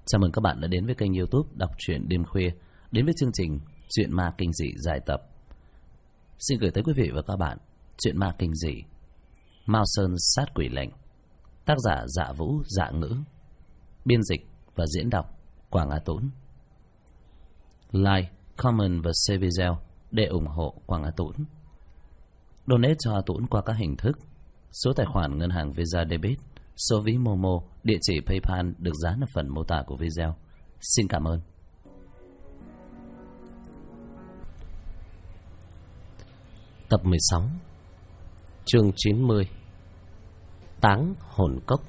Chào mừng các bạn đã đến với kênh YouTube Đọc truyện đêm khuya, đến với chương trình Truyện ma kinh dị dài tập. Xin gửi tới quý vị và các bạn truyện ma kinh dị Mao Sơn sát quỷ lệnh, tác giả Dạ Vũ Dạ Ngữ, biên dịch và diễn đọc Quảng Á Tốn. Like, comment và share video để ủng hộ Quảng Á Tốn. Donate cho A Tốn qua các hình thức: số tài khoản ngân hàng Visa Debit, số ví Momo, địa chỉ PayPal được dán ở phần mô tả của video. Xin cảm ơn. Tập 16, chương 90, Táng hồn cốc.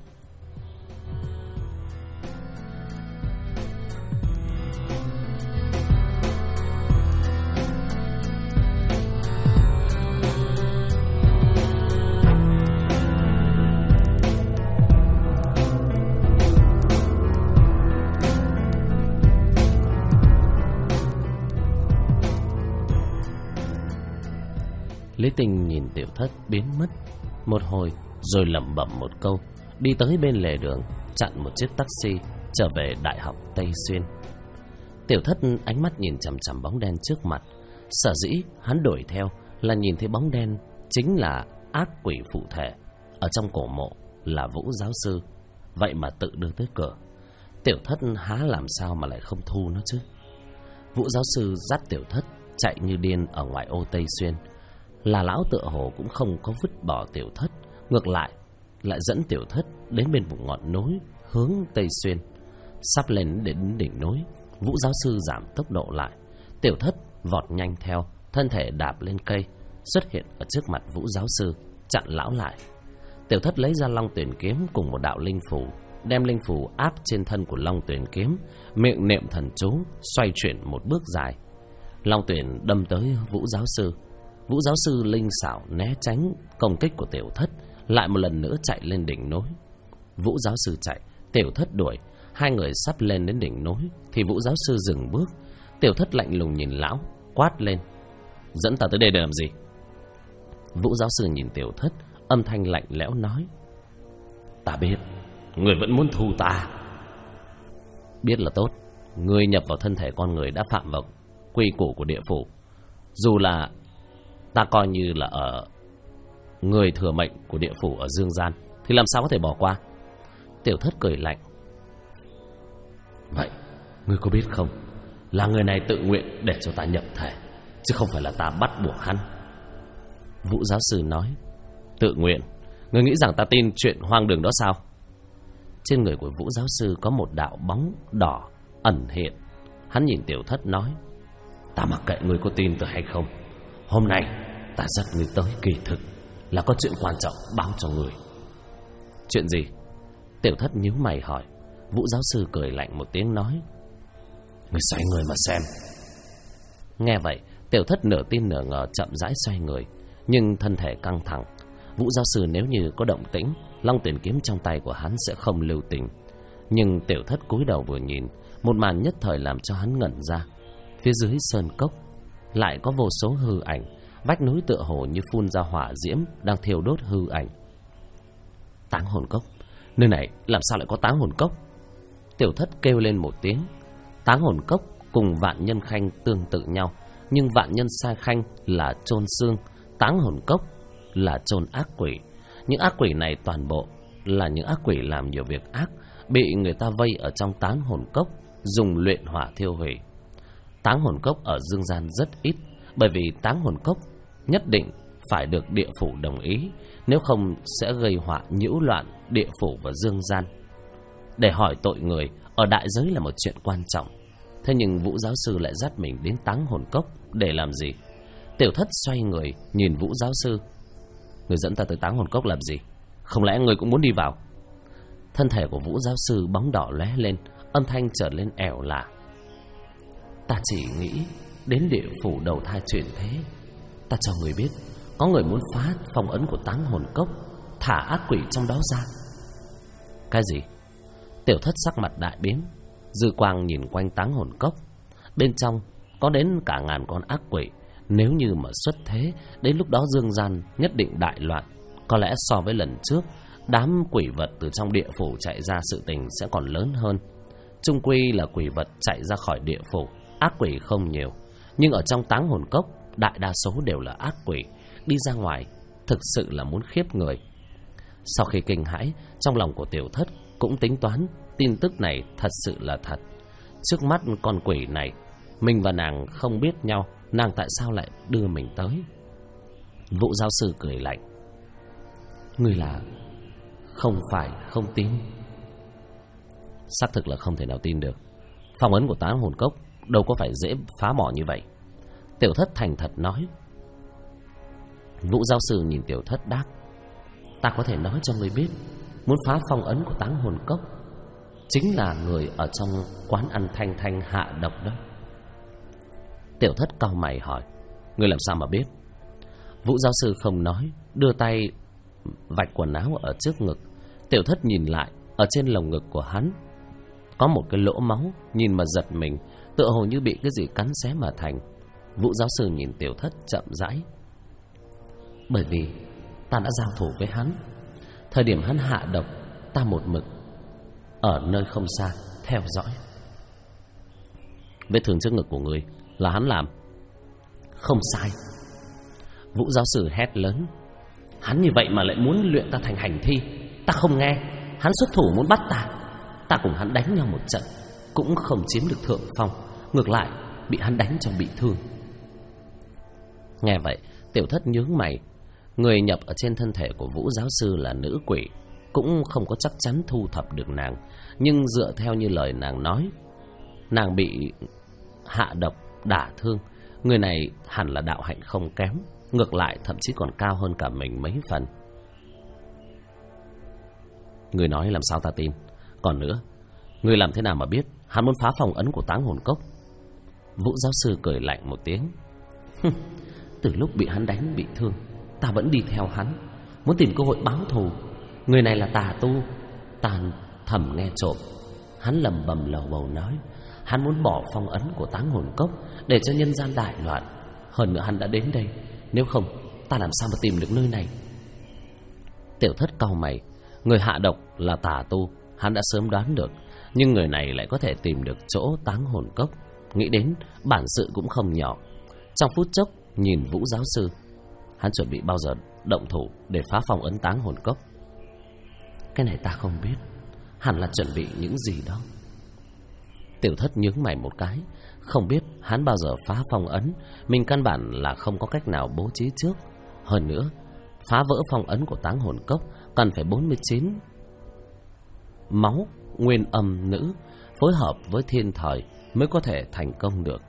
Lý Tinh nhìn Tiểu Thất biến mất một hồi, rồi lẩm bẩm một câu, đi tới bên lề đường, chặn một chiếc taxi trở về Đại học Tây Xuyên. Tiểu Thất ánh mắt nhìn chằm chằm bóng đen trước mặt. Sở dĩ hắn đuổi theo là nhìn thấy bóng đen chính là ác quỷ phụ thể ở trong cổ mộ là Vũ giáo sư, vậy mà tự đưa tới cửa. Tiểu Thất há làm sao mà lại không thu nó chứ. Vũ giáo sư dắt Tiểu Thất chạy như điên ở ngoại ô Tây Xuyên. Là lão tựa hồ cũng không có vứt bỏ Tiểu Thất, ngược lại dẫn Tiểu Thất đến bên một ngọn núi hướng Tây Xuyên. Sắp lên đến đỉnh núi, Vũ giáo sư giảm tốc độ lại. Tiểu Thất vọt nhanh theo, thân thể đạp lên cây, xuất hiện ở trước mặt Vũ giáo sư, chặn lão lại. Tiểu Thất lấy ra Long Tuyển kiếm cùng một đạo linh phù, đem linh phù áp trên thân của Long Tuyển kiếm, miệng niệm thần chú, xoay chuyển một bước dài. Long Tuyển đâm tới Vũ giáo sư. Vũ giáo sư linh xảo né tránh công kích của Tiểu Thất, lại một lần nữa chạy lên đỉnh núi. Vũ giáo sư chạy, Tiểu Thất đuổi. Hai người sắp lên đến đỉnh núi thì Vũ giáo sư dừng bước. Tiểu Thất lạnh lùng nhìn lão, quát lên: dẫn ta tới đây để làm gì? Vũ giáo sư nhìn Tiểu Thất, âm thanh lạnh lẽo nói: ta biết, người vẫn muốn thu ta. Biết là tốt. Người nhập vào thân thể con người đã phạm vào quy củ của địa phủ. Dù là ta coi như là ở người thừa mệnh của địa phủ ở dương gian, thì làm sao có thể bỏ qua? Tiểu Thất cười lạnh: vậy ngươi có biết không, là người này tự nguyện để cho ta nhập thể, chứ không phải là ta bắt buộc hắn. Vũ giáo sư nói: tự nguyện? Ngươi nghĩ rằng ta tin chuyện hoang đường đó sao? Trên người của Vũ giáo sư có một đạo bóng đỏ ẩn hiện. Hắn nhìn Tiểu Thất nói: ta mặc kệ ngươi có tin tôi hay không, hôm nay ta dắt ngươi tới kỳ thực là có chuyện quan trọng báo cho ngươi. Chuyện gì? Tiểu Thất nhíu mày hỏi. Vũ giáo sư cười lạnh một tiếng nói: ngươi xoay người mà xem. Nghe vậy, Tiểu Thất nửa tin nửa ngờ chậm rãi xoay người, nhưng thân thể căng thẳng. Vũ giáo sư nếu như có động tĩnh, Long Tuyển kiếm trong tay của hắn sẽ không lưu tình. Nhưng Tiểu Thất cúi đầu vừa nhìn, một màn nhất thời làm cho hắn ngẩn ra. Phía dưới sơn cốc lại có vô số hư ảnh, vách núi tựa hồ như phun ra hỏa diễm đang thiêu đốt hư ảnh. Táng hồn cốc? Nơi này làm sao lại có táng hồn cốc? Tiểu Thất kêu lên một tiếng. Táng hồn cốc cùng Vạn Nhân Khanh tương tự nhau, nhưng Vạn Nhân Sa Khanh là chôn xương, táng hồn cốc là chôn ác quỷ. Những ác quỷ này toàn bộ là những ác quỷ làm nhiều việc ác, bị người ta vây ở trong táng hồn cốc, dùng luyện hỏa thiêu hủy. Táng hồn cốc ở dương gian rất ít, bởi vì táng hồn cốc nhất định phải được địa phủ đồng ý, nếu không sẽ gây họa nhiễu loạn địa phủ và dương gian. Để hỏi tội người ở đại giới là một chuyện quan trọng. Thế nhưng Vũ giáo sư lại dắt mình đến táng hồn cốc để làm gì? Tiểu Thất xoay người nhìn Vũ giáo sư: người dẫn ta tới táng hồn cốc làm gì? Không lẽ người cũng muốn đi vào? Thân thể của Vũ giáo sư bóng đỏ lóe lên, âm thanh trở lên ẻo lạ: ta chỉ nghĩ đến địa phủ đầu thai chuyển thế. Ta cho người biết, có người muốn phá phong ấn của táng hồn cốc, thả ác quỷ trong đó ra. Cái gì? Tiểu Thất sắc mặt đại biến, dư quang nhìn quanh táng hồn cốc. Bên trong có đến cả ngàn con ác quỷ. Nếu như mà xuất thế, đến lúc đó dương gian nhất định đại loạn. Có lẽ so với lần trước, đám quỷ vật từ trong địa phủ chạy ra sự tình sẽ còn lớn hơn. chung quy là quỷ vật chạy ra khỏi địa phủ, ác quỷ không nhiều. Nhưng ở trong táng hồn cốc, đại đa số đều là ác quỷ, đi ra ngoài thực sự là muốn khiếp người. Sau khi kinh hãi, trong lòng của Tiểu Thất cũng tính toán tin tức này thật sự là thật. Trước mắt con quỷ này, mình và nàng không biết nhau, nàng tại sao lại đưa mình tới? Vũ giáo sư cười lạnh. Ngươi là không phải không tin? Xác thực là không thể nào tin được. Phong ấn của táng hồn cốc đâu có phải dễ phá bỏ như vậy. Tiểu Thất thành thật nói. Vũ giáo sư nhìn Tiểu Thất đáp. Ta có thể nói cho ngươi biết, muốn phá phong ấn của táng hồn cốc chính là người ở trong quán ăn Thanh Thanh hạ độc đó. Tiểu Thất cau mày hỏi. Ngươi làm sao mà biết? Vũ giáo sư không nói, đưa tay vạch quần áo ở trước ngực. Tiểu Thất nhìn lại, ở trên lồng ngực của hắn có một cái lỗ máu, nhìn mà giật mình, tựa hồ như bị cái gì cắn xé mà thành. Vũ giáo sư nhìn Tiểu Thất chậm rãi. Bởi vì ta đã giao thủ với hắn. Thời điểm hắn hạ độc, ta một mực ở nơi không xa theo dõi. Vết thương trước ngực của người là hắn làm? Không sai. Vũ giáo sư hét lớn. Hắn như vậy mà lại muốn luyện ta thành hành thi, ta không nghe. Hắn xuất thủ muốn bắt ta, ta cùng hắn đánh nhau một trận, cũng không chiếm được thượng phong, ngược lại bị hắn đánh cho bị thương. Nghe vậy, Tiểu Thất nhướng mày. Người nhập ở trên thân thể của Vũ giáo sư là nữ quỷ, cũng không có chắc chắn thu thập được nàng. Nhưng dựa theo như lời nàng nói, nàng bị hạ độc đả thương, người này hẳn là đạo hạnh không kém, ngược lại thậm chí còn cao hơn cả mình mấy phần. Người nói làm sao ta tin? Còn nữa, người làm thế nào mà biết hắn muốn phá phong ấn của táng hồn cốc? Vũ giáo sư cười lạnh một tiếng. Từ lúc bị hắn đánh bị thương, ta vẫn đi theo hắn, muốn tìm cơ hội báo thù. Người này là tà tu. Ta thầm nghe trộm, hắn lầm bầm lầu bầu nói hắn muốn bỏ phong ấn của táng hồn cốc để cho nhân gian đại loạn. Hơn nữa hắn đã đến đây, nếu không ta làm sao mà tìm được nơi này? Tiểu Thất cau mày. Người hạ độc là tà tu, hắn đã sớm đoán được, nhưng người này lại có thể tìm được chỗ táng hồn cốc, nghĩ đến bản sự cũng không nhỏ. Trong phút chốc nhìn Vũ giáo sư, hắn chuẩn bị bao giờ động thủ để phá phong ấn táng hồn cốc? Cái này ta không biết, hẳn là chuẩn bị những gì đó. Tiểu Thất nhướng mày một cái. Không biết hắn bao giờ phá phong ấn, mình căn bản là không có cách nào bố trí trước. Hơn nữa, phá vỡ phong ấn của táng hồn cốc cần phải 49 máu nguyên âm nữ phối hợp với thiên thời mới có thể thành công được.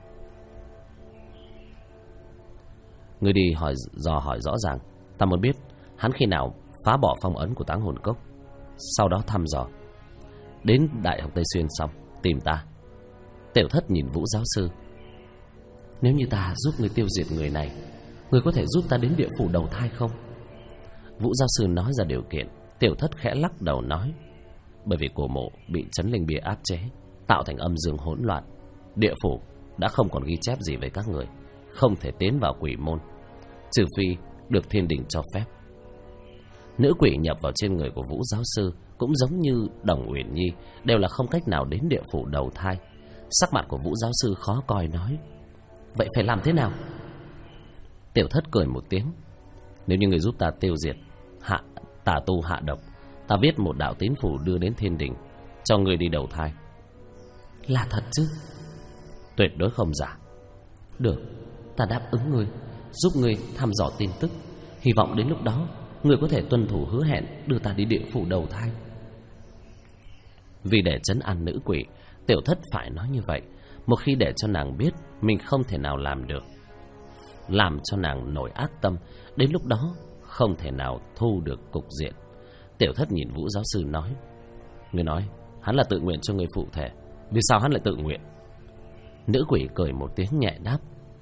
Người đi dò hỏi rõ ràng. Ta muốn biết hắn khi nào phá bỏ phong ấn của táng hồn cốc, sau đó thăm dò. Đến Đại học Tây Xuyên xong tìm ta. Tiểu Thất nhìn Vũ giáo sư. Nếu như ta giúp người tiêu diệt người này, người có thể giúp ta đến địa phủ đầu thai không? Vũ giáo sư nói ra điều kiện. Tiểu Thất khẽ lắc đầu nói. Bởi vì cổ mộ bị trấn linh bia áp chế, tạo thành âm dương hỗn loạn, địa phủ đã không còn ghi chép gì về các người, không thể tiến vào quỷ môn, trừ phi được thiên đình cho phép. Nữ quỷ nhập vào trên người của Vũ giáo sư cũng giống như Đồng Uyển Nhi, đều là không cách nào đến địa phủ đầu thai. Sắc mặt của Vũ giáo sư khó coi nói. Vậy phải làm thế nào? Tiểu Thất cười một tiếng. Nếu như người giúp ta tiêu diệt tà tu hạ độc, ta viết một đạo tín phủ đưa đến thiên đình, cho người đi đầu thai. Là thật chứ? Tuyệt đối không giả. Được, ta đáp ứng ngươi, giúp ngươi thăm dò tin tức. Hy vọng đến lúc đó ngươi có thể tuân thủ hứa hẹn đưa ta đi địa phủ đầu thai. Vì để trấn an nữ quỷ, Tiểu Thất phải nói như vậy. Một khi để cho nàng biết mình không thể nào làm được, làm cho nàng nổi ác tâm, đến lúc đó không thể nào thu được cục diện. Tiểu Thất nhìn Vũ giáo sư nói. Người nói hắn là tự nguyện cho người phụ thể, vì sao hắn lại tự nguyện? Nữ quỷ cười một tiếng nhẹ đáp.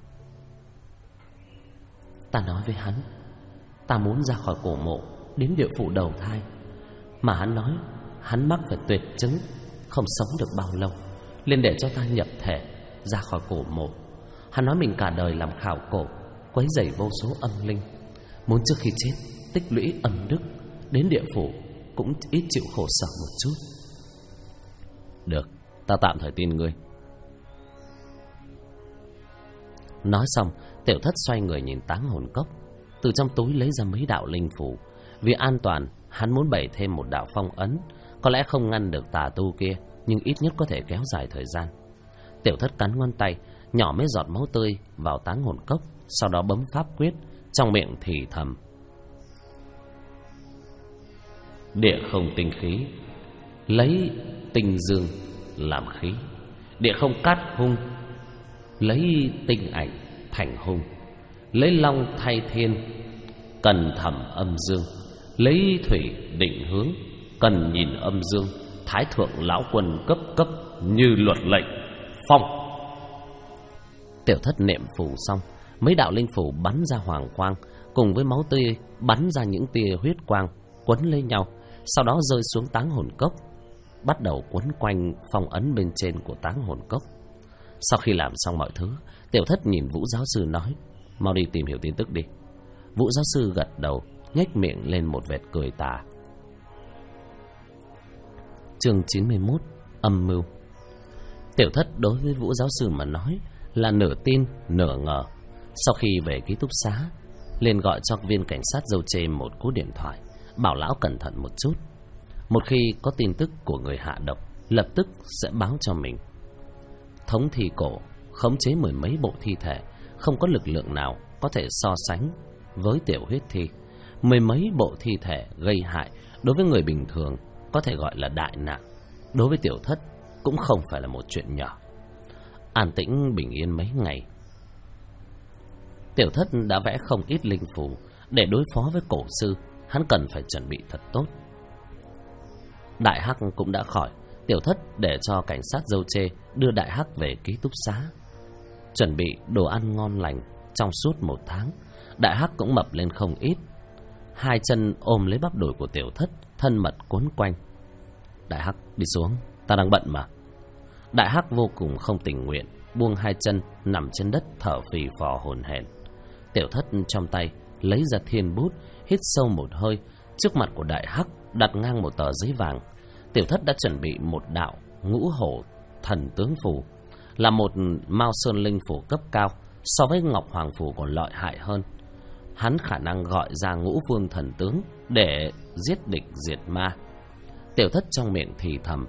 Ta nói với hắn, ta muốn ra khỏi cổ mộ đến địa phủ đầu thai, mà hắn nói hắn mắc phải tuyệt chứng, không sống được bao lâu, liền để cho ta nhập thể ra khỏi cổ mộ. Hắn nói mình cả đời làm khảo cổ, quấy rầy vô số âm linh, muốn trước khi chết tích lũy âm đức, đến địa phủ cũng ít chịu khổ sở một chút. Được, ta tạm thời tin ngươi. Nói xong, Tiểu Thất xoay người nhìn Táng Hồn Cốc, từ trong túi lấy ra mấy đạo linh phủ. Vì an toàn, hắn muốn bày thêm một đạo phong ấn. Có lẽ không ngăn được tà tu kia, nhưng ít nhất có thể kéo dài thời gian. Tiểu Thất cắn ngón tay, nhỏ mấy giọt máu tươi vào Táng Hồn Cốc, sau đó bấm pháp quyết, trong miệng thì thầm: địa không tinh khí, lấy tinh dương làm khí. Địa không cát hung, lấy tinh ảnh thành hung. Lấy long thay thiên, cần thẩm âm dương. Lấy thủy định hướng, cần nhìn âm dương. Thái thượng lão quân cấp cấp như luật lệnh. Phong. Tiểu Thất niệm phù xong, mấy đạo linh phủ bắn ra hoàng quang, cùng với máu tươi bắn ra những tia huyết quang quấn lấy nhau, sau đó rơi xuống Táng Hồn Cốc, bắt đầu quấn quanh phong ấn bên trên của Táng Hồn Cốc. Sau khi làm xong mọi thứ, Tiểu Thất nhìn Vũ giáo sư nói: mau đi tìm hiểu tin tức đi. Vũ giáo sư gật đầu, nhếch miệng lên một vệt cười tà. Chương 91: Âm mưu. Tiểu Thất đối với Vũ giáo sư mà nói là nửa tin nửa ngờ. Sau khi về ký túc xá, liền gọi cho viên cảnh sát dâu chê một cú điện thoại, bảo lão cẩn thận một chút. Một khi có tin tức của người hạ độc, lập tức sẽ báo cho mình. Thống thi cổ khống chế mười mấy bộ thi thể, không có lực lượng nào có thể so sánh với tiểu huyết thi. Mười mấy bộ thi thể gây hại đối với người bình thường có thể gọi là đại nạn, đối với Tiểu Thất cũng không phải là một chuyện nhỏ. An tĩnh bình yên mấy ngày, Tiểu Thất đã vẽ không ít linh phù để đối phó với cổ sư. Hắn cần phải chuẩn bị thật tốt. Đại Hắc cũng đã khỏi. Tiểu Thất để cho cảnh sát dâu chê đưa Đại Hắc về ký túc xá, chuẩn bị đồ ăn ngon lành. Trong suốt 1 tháng, Đại Hắc cũng mập lên không ít. 2 chân ôm lấy bắp đùi của Tiểu Thất, thân mật quấn quanh. Đại Hắc, đi xuống, ta đang bận mà. Đại Hắc vô cùng không tình nguyện, buông 2 chân nằm trên đất thở phì phò hổn hển. Tiểu Thất trong tay lấy ra thiên bút, hít sâu một hơi. Trước mặt của Đại Hắc đặt ngang một tờ giấy vàng. Tiểu Thất đã chuẩn bị một đạo ngũ hổ thần tướng phù, là một Mao Sơn linh phù cấp cao, so với Ngọc Hoàng phù còn lợi hại hơn. Hắn khả năng gọi ra ngũ phương thần tướng để giết địch diệt ma. Tiểu Thất trong miệng thì thầm: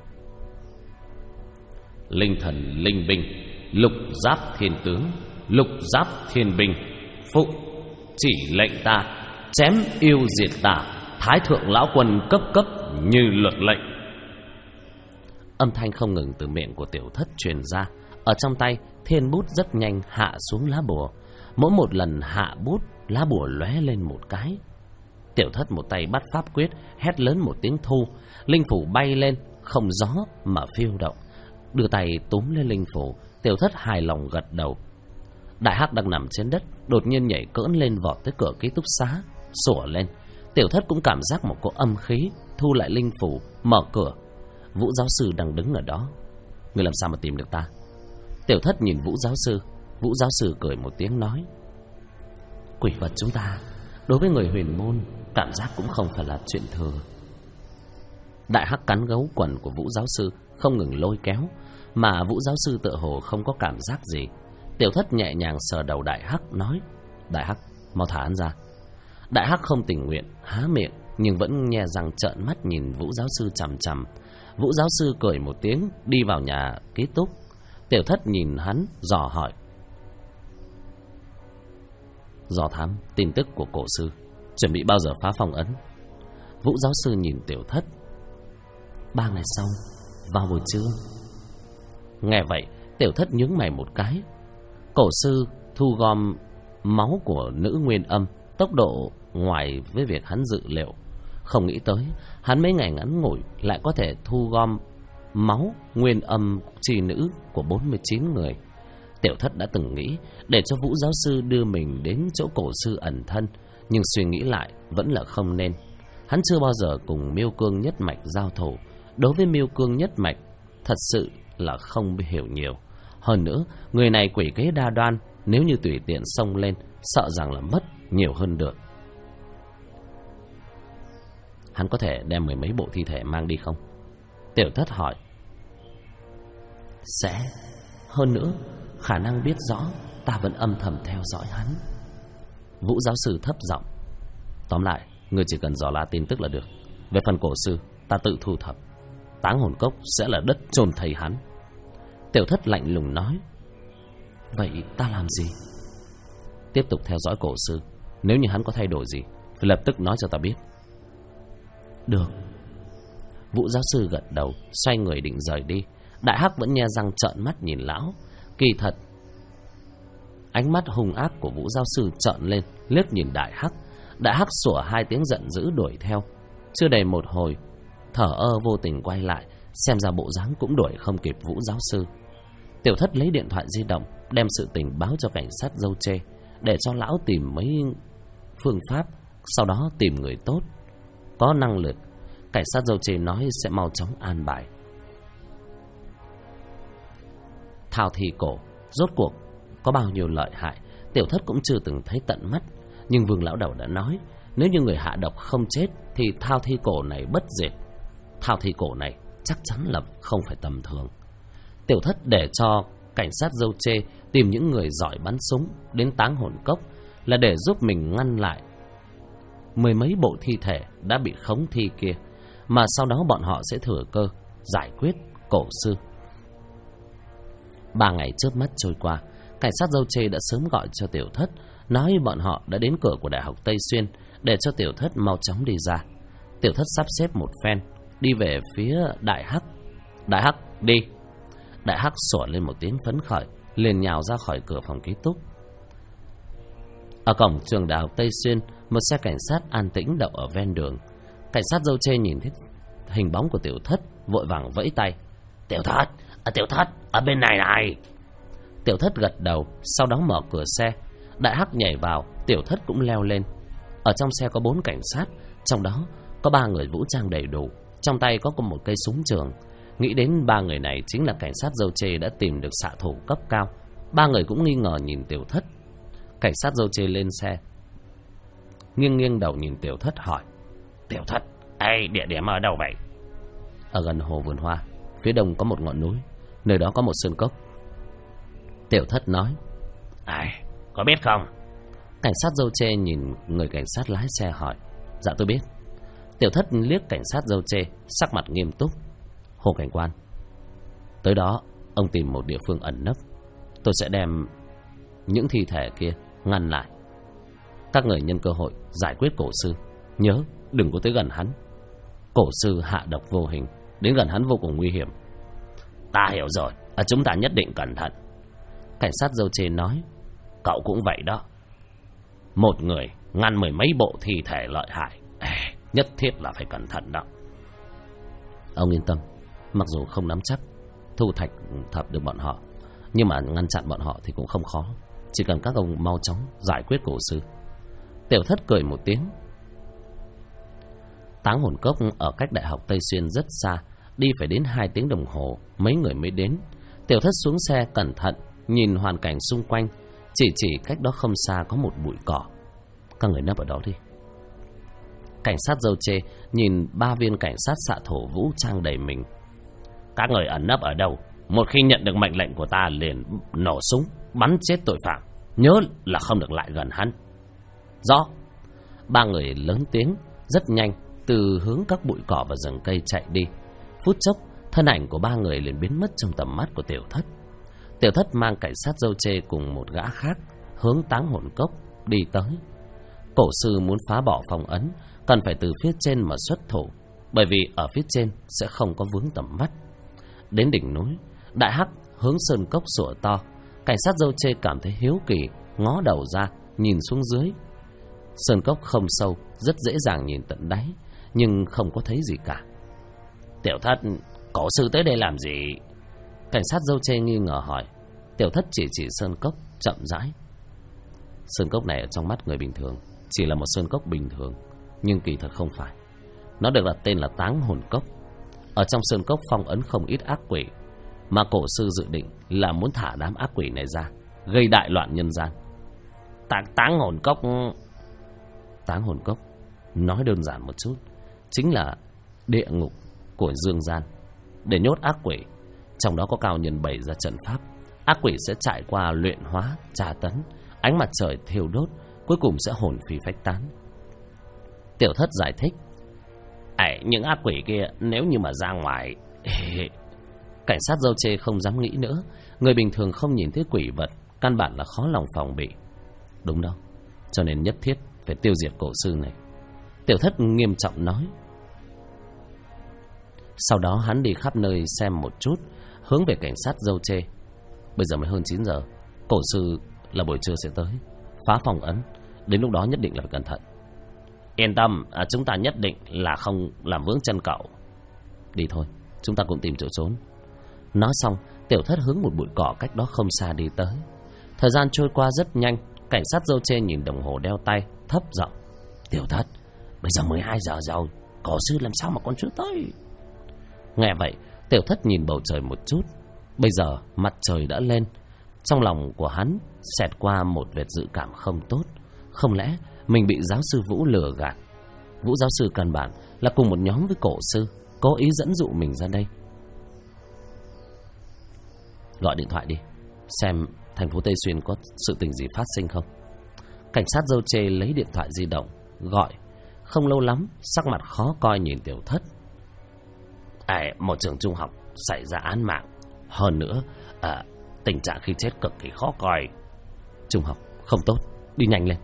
linh thần linh binh, lục giáp thiên tướng, lục giáp thiên binh, phụ chỉ lệnh ta, chém yêu diệt tà, thái thượng lão quân cấp cấp như luật lệnh. Âm thanh không ngừng từ miệng của Tiểu Thất truyền ra. Ở trong tay, thiên bút rất nhanh hạ xuống lá bùa. Mỗi một lần hạ bút, lá bùa lóe lên một cái. Tiểu Thất một tay bắt pháp quyết, hét lớn một tiếng thu. Linh phủ bay lên, không gió mà phiêu động. Đưa tay túm lên linh phủ, Tiểu Thất hài lòng gật đầu. Đại Hắc đang nằm trên đất, đột nhiên nhảy cỡn lên vọt tới cửa ký túc xá, sủa lên. Tiểu Thất cũng cảm giác một cỗ âm khí, thu lại linh phủ, mở cửa. Vũ giáo sư đang đứng ở đó. Người làm sao mà tìm được ta? Tiểu Thất nhìn Vũ giáo sư. Vũ giáo sư cười một tiếng nói: quỷ vật chúng ta đối với người huyền môn, cảm giác cũng không phải là chuyện thừa. Đại Hắc cắn gấu quần của Vũ giáo sư, không ngừng lôi kéo, mà Vũ giáo sư tựa hồ không có cảm giác gì. Tiểu Thất nhẹ nhàng sờ đầu Đại Hắc nói: Đại Hắc, mau thả hắn ra. Đại Hắc không tình nguyện, há miệng, nhưng vẫn nhe răng trợn mắt nhìn Vũ giáo sư chằm chằm. Vũ giáo sư cười một tiếng, đi vào nhà ký túc. Tiểu Thất nhìn hắn, dò hỏi: dò thám tin tức của cổ sư, chuẩn bị bao giờ phá phong ấn? Vũ giáo sư nhìn Tiểu Thất: 3 ngày sau, vào buổi trưa. Nghe vậy, Tiểu Thất nhướng mày một cái. Cổ sư thu gom máu của nữ nguyên âm, tốc độ ngoài với việc hắn dự liệu. Không nghĩ tới, hắn mấy ngày ngắn ngủi lại có thể thu gom máu nguyên âm trì nữ của 49 người. Tiểu Thất đã từng nghĩ để cho Vũ giáo sư đưa mình đến chỗ cổ sư ẩn thân, nhưng suy nghĩ lại vẫn là không nên. Hắn chưa bao giờ cùng Miêu Cương nhất mạch giao thủ, đối với Miêu Cương nhất mạch thật sự là không hiểu nhiều. Hơn nữa, người này quỷ kế đa đoan, nếu như tùy tiện xông lên, sợ rằng là mất nhiều hơn được. Hắn có thể đem 10 mấy bộ thi thể mang đi không? Tiểu Thất hỏi. Sẽ. Hơn nữa, khả năng biết rõ ta vẫn âm thầm theo dõi hắn. Vũ giáo sư thấp giọng: tóm lại, ngươi chỉ cần dò la tin tức là được. Về phần cổ sư, ta tự thu thập. Táng hồn cốc sẽ là đất chôn thây hắn. Tiểu Thất lạnh lùng nói: vậy ta làm gì? Tiếp tục theo dõi cổ sư. Nếu như hắn có thay đổi gì, phải lập tức nói cho ta biết. Được. Vũ giáo sư gật đầu, xoay người định rời đi. Đại Hắc vẫn nhe răng trợn mắt nhìn lão. Kỳ thật, ánh mắt hung ác của Vũ giáo sư trợn lên, liếc nhìn Đại Hắc. Đại Hắc sủa hai tiếng giận dữ đuổi theo. Chưa đầy một hồi, thở ơ vô tình quay lại, xem ra bộ dáng cũng đuổi không kịp Vũ giáo sư. Tiểu Thất lấy điện thoại di động, đem sự tình báo cho cảnh sát Dâu Chê, để cho lão tìm mấy phương pháp, sau đó tìm người tốt, có năng lực. Cảnh sát Dâu Chê nói sẽ mau chóng an bài. Thao thi cổ rốt cuộc có bao nhiêu lợi hại, Tiểu Thất cũng chưa từng thấy tận mắt. Nhưng Vương lão đầu đã nói, nếu như người hạ độc không chết thì thao thi cổ này bất diệt. Thao thi cổ này chắc chắn là không phải tầm thường. Tiểu Thất để cho cảnh sát Dâu Chê tìm những người giỏi bắn súng đến Táng Hồn Cốc là để giúp mình ngăn lại mười mấy bộ thi thể đã bị khống thi kia, mà sau đó bọn họ sẽ thừa cơ giải quyết cổ sư. 3 ngày chớp mắt trôi qua, cảnh sát Dâu Chê đã sớm gọi cho Tiểu Thất, nói bọn họ đã đến cửa của Đại học Tây Xuyên, để cho Tiểu Thất mau chóng đi ra. Tiểu Thất sắp xếp một phen, đi về phía Đại Hắc. Đại Hắc, đi! Đại Hắc sủa lên một tiếng phấn khởi, liền nhào ra khỏi cửa phòng ký túc. Ở cổng trường Đại học Tây Xuyên, một xe cảnh sát an tĩnh đậu ở ven đường. Cảnh sát Dâu Chê nhìn thấy hình bóng của Tiểu Thất, vội vàng vẫy tay. Tiểu Thất, ở bên này này! Tiểu Thất gật đầu, sau đó mở cửa xe. Đại Hắc nhảy vào, Tiểu Thất cũng leo lên. Ở trong xe có 4 cảnh sát, trong đó có 3 người vũ trang đầy đủ, trong tay có một cây súng trường. Nghĩ đến 3 người này chính là cảnh sát Dâu Chê đã tìm được xạ thủ cấp cao. 3 người cũng nghi ngờ nhìn Tiểu Thất. Cảnh sát Dâu Chê lên xe, nghiêng đầu nhìn Tiểu Thất hỏi: Tiểu Thất, địa điểm ở đâu vậy? Ở gần hồ vườn hoa, phía đông có một ngọn núi, nơi đó có một sơn cốc. Tiểu Thất nói. Có biết không? Cảnh sát Dâu Chê nhìn người cảnh sát lái xe hỏi. Dạ tôi biết. Tiểu Thất liếc cảnh sát Dâu Chê, sắc mặt nghiêm túc. Hồ cảnh quan, tới đó ông tìm một địa phương ẩn nấp, tôi sẽ đem những thi thể kia ngăn lại. Các người nhân cơ hội giải quyết cổ sư, nhớ đừng có tới gần hắn. Cổ sư hạ độc vô hình, đến gần hắn vô cùng nguy hiểm. Ta hiểu rồi, chúng ta nhất định cẩn thận. Cảnh sát Dâu Chê nói. Cậu cũng vậy đó, một người ngăn 10 mấy bộ thi thể lợi hại, nhất thiết là phải cẩn thận đó. Ông yên tâm, mặc dù không nắm chắc thu thập được bọn họ, nhưng mà ngăn chặn bọn họ thì cũng không khó. Chỉ cần các ông mau chóng giải quyết cổ sư. Tiểu Thất cười một tiếng. Táng Hồn Cốc ở cách Đại học Tây Xuyên rất xa, đi phải đến 2 tiếng đồng hồ mấy người mới đến. Tiểu Thất xuống xe cẩn thận, nhìn hoàn cảnh xung quanh, chỉ cách đó không xa có một bụi cỏ. Các người nấp ở đó đi. Cảnh sát Dâu Chê nhìn 3 viên cảnh sát xạ thủ vũ trang đầy mình. Các người ẩn nấp ở đâu? Một khi nhận được mệnh lệnh của ta liền nổ súng bắn chết tội phạm, nhớ là không được lại gần hắn. Rõ. 3 người lớn tiếng, rất nhanh từ hướng các bụi cỏ và rừng cây chạy đi. Phút chốc, thân ảnh của 3 người liền biến mất trong tầm mắt của Tiểu Thất. Tiểu Thất mang cảnh sát Dâu Chê cùng một gã khác hướng Táng Hồn Cốc đi tới. Cổ sư muốn phá bỏ phong ấn, cần phải từ phía trên mà xuất thủ, bởi vì ở phía trên sẽ không có vướng tầm mắt. Đến đỉnh núi, Đại Hắc hướng sơn cốc sủa to. Cảnh sát Dâu Chê cảm thấy hiếu kỳ, ngó đầu ra nhìn xuống dưới. Sơn cốc không sâu, rất dễ dàng nhìn tận đáy, nhưng không có thấy gì cả. Tiểu Thất, cổ sư tới đây làm gì? Cảnh sát Dâu Chê nghi ngờ hỏi. Tiểu Thất chỉ sơn cốc, chậm rãi. Sơn cốc này ở trong mắt người bình thường chỉ là một sơn cốc bình thường, nhưng kỳ thật không phải. Nó được đặt tên là Táng Hồn Cốc. Ở trong sơn cốc phong ấn không ít ác quỷ, mà cổ sư dự định là muốn thả đám ác quỷ này ra, gây đại loạn nhân gian. Táng Hồn Cốc. Táng Hồn Cốc nói đơn giản một chút, chính là địa ngục của dương gian, để nhốt ác quỷ. Trong đó có cao nhân bày ra trận pháp. Ác quỷ sẽ trải qua luyện hóa, tra tấn, ánh mặt trời thiêu đốt, cuối cùng sẽ hồn phi phách tán. Tiểu Thất giải thích: những ác quỷ kia nếu như mà ra ngoài... Cảnh sát dâu chê không dám nghĩ nữa. Người bình thường không nhìn thấy quỷ vật, căn bản là khó lòng phòng bị. Đúng đó, cho nên nhất thiết phải tiêu diệt cổ sư này. Tiểu Thất nghiêm trọng nói. Sau đó hắn đi khắp nơi xem một chút, hướng về cảnh sát dâu chê. Bây giờ mới hơn 9 giờ, cổ sư là buổi trưa sẽ tới, phá phong ấn. Đến lúc đó nhất định là phải cẩn thận. Yên tâm, chúng ta nhất định là không làm vướng chân cậu. Đi thôi, chúng ta cũng tìm chỗ trốn. Nói xong, Tiểu Thất hướng một bụi cỏ cách đó không xa đi tới. Thời gian trôi qua rất nhanh. Cảnh sát dâu chê nhìn đồng hồ đeo tay, thấp giọng: Tiểu Thất, bây giờ 12 giờ rồi, cổ sư làm sao mà còn chưa tới? Nghe vậy, Tiểu Thất nhìn bầu trời một chút. Bây giờ mặt trời đã lên. Trong lòng của hắn xẹt qua một vệt dự cảm không tốt. Không lẽ mình bị giáo sư Vũ lừa gạt? Vũ giáo sư căn bản là cùng một nhóm với cổ sư, cố ý dẫn dụ mình ra đây. Gọi điện thoại đi, xem thành phố Tây Xuyên có sự tình gì phát sinh không. Cảnh sát dâu chê lấy điện thoại di động gọi. Không lâu lắm, sắc mặt khó coi nhìn Tiểu Thất. Một trường trung học xảy ra án mạng. Hơn nữa tình trạng khi chết cực kỳ khó coi. Trung học không tốt, đi nhanh lên.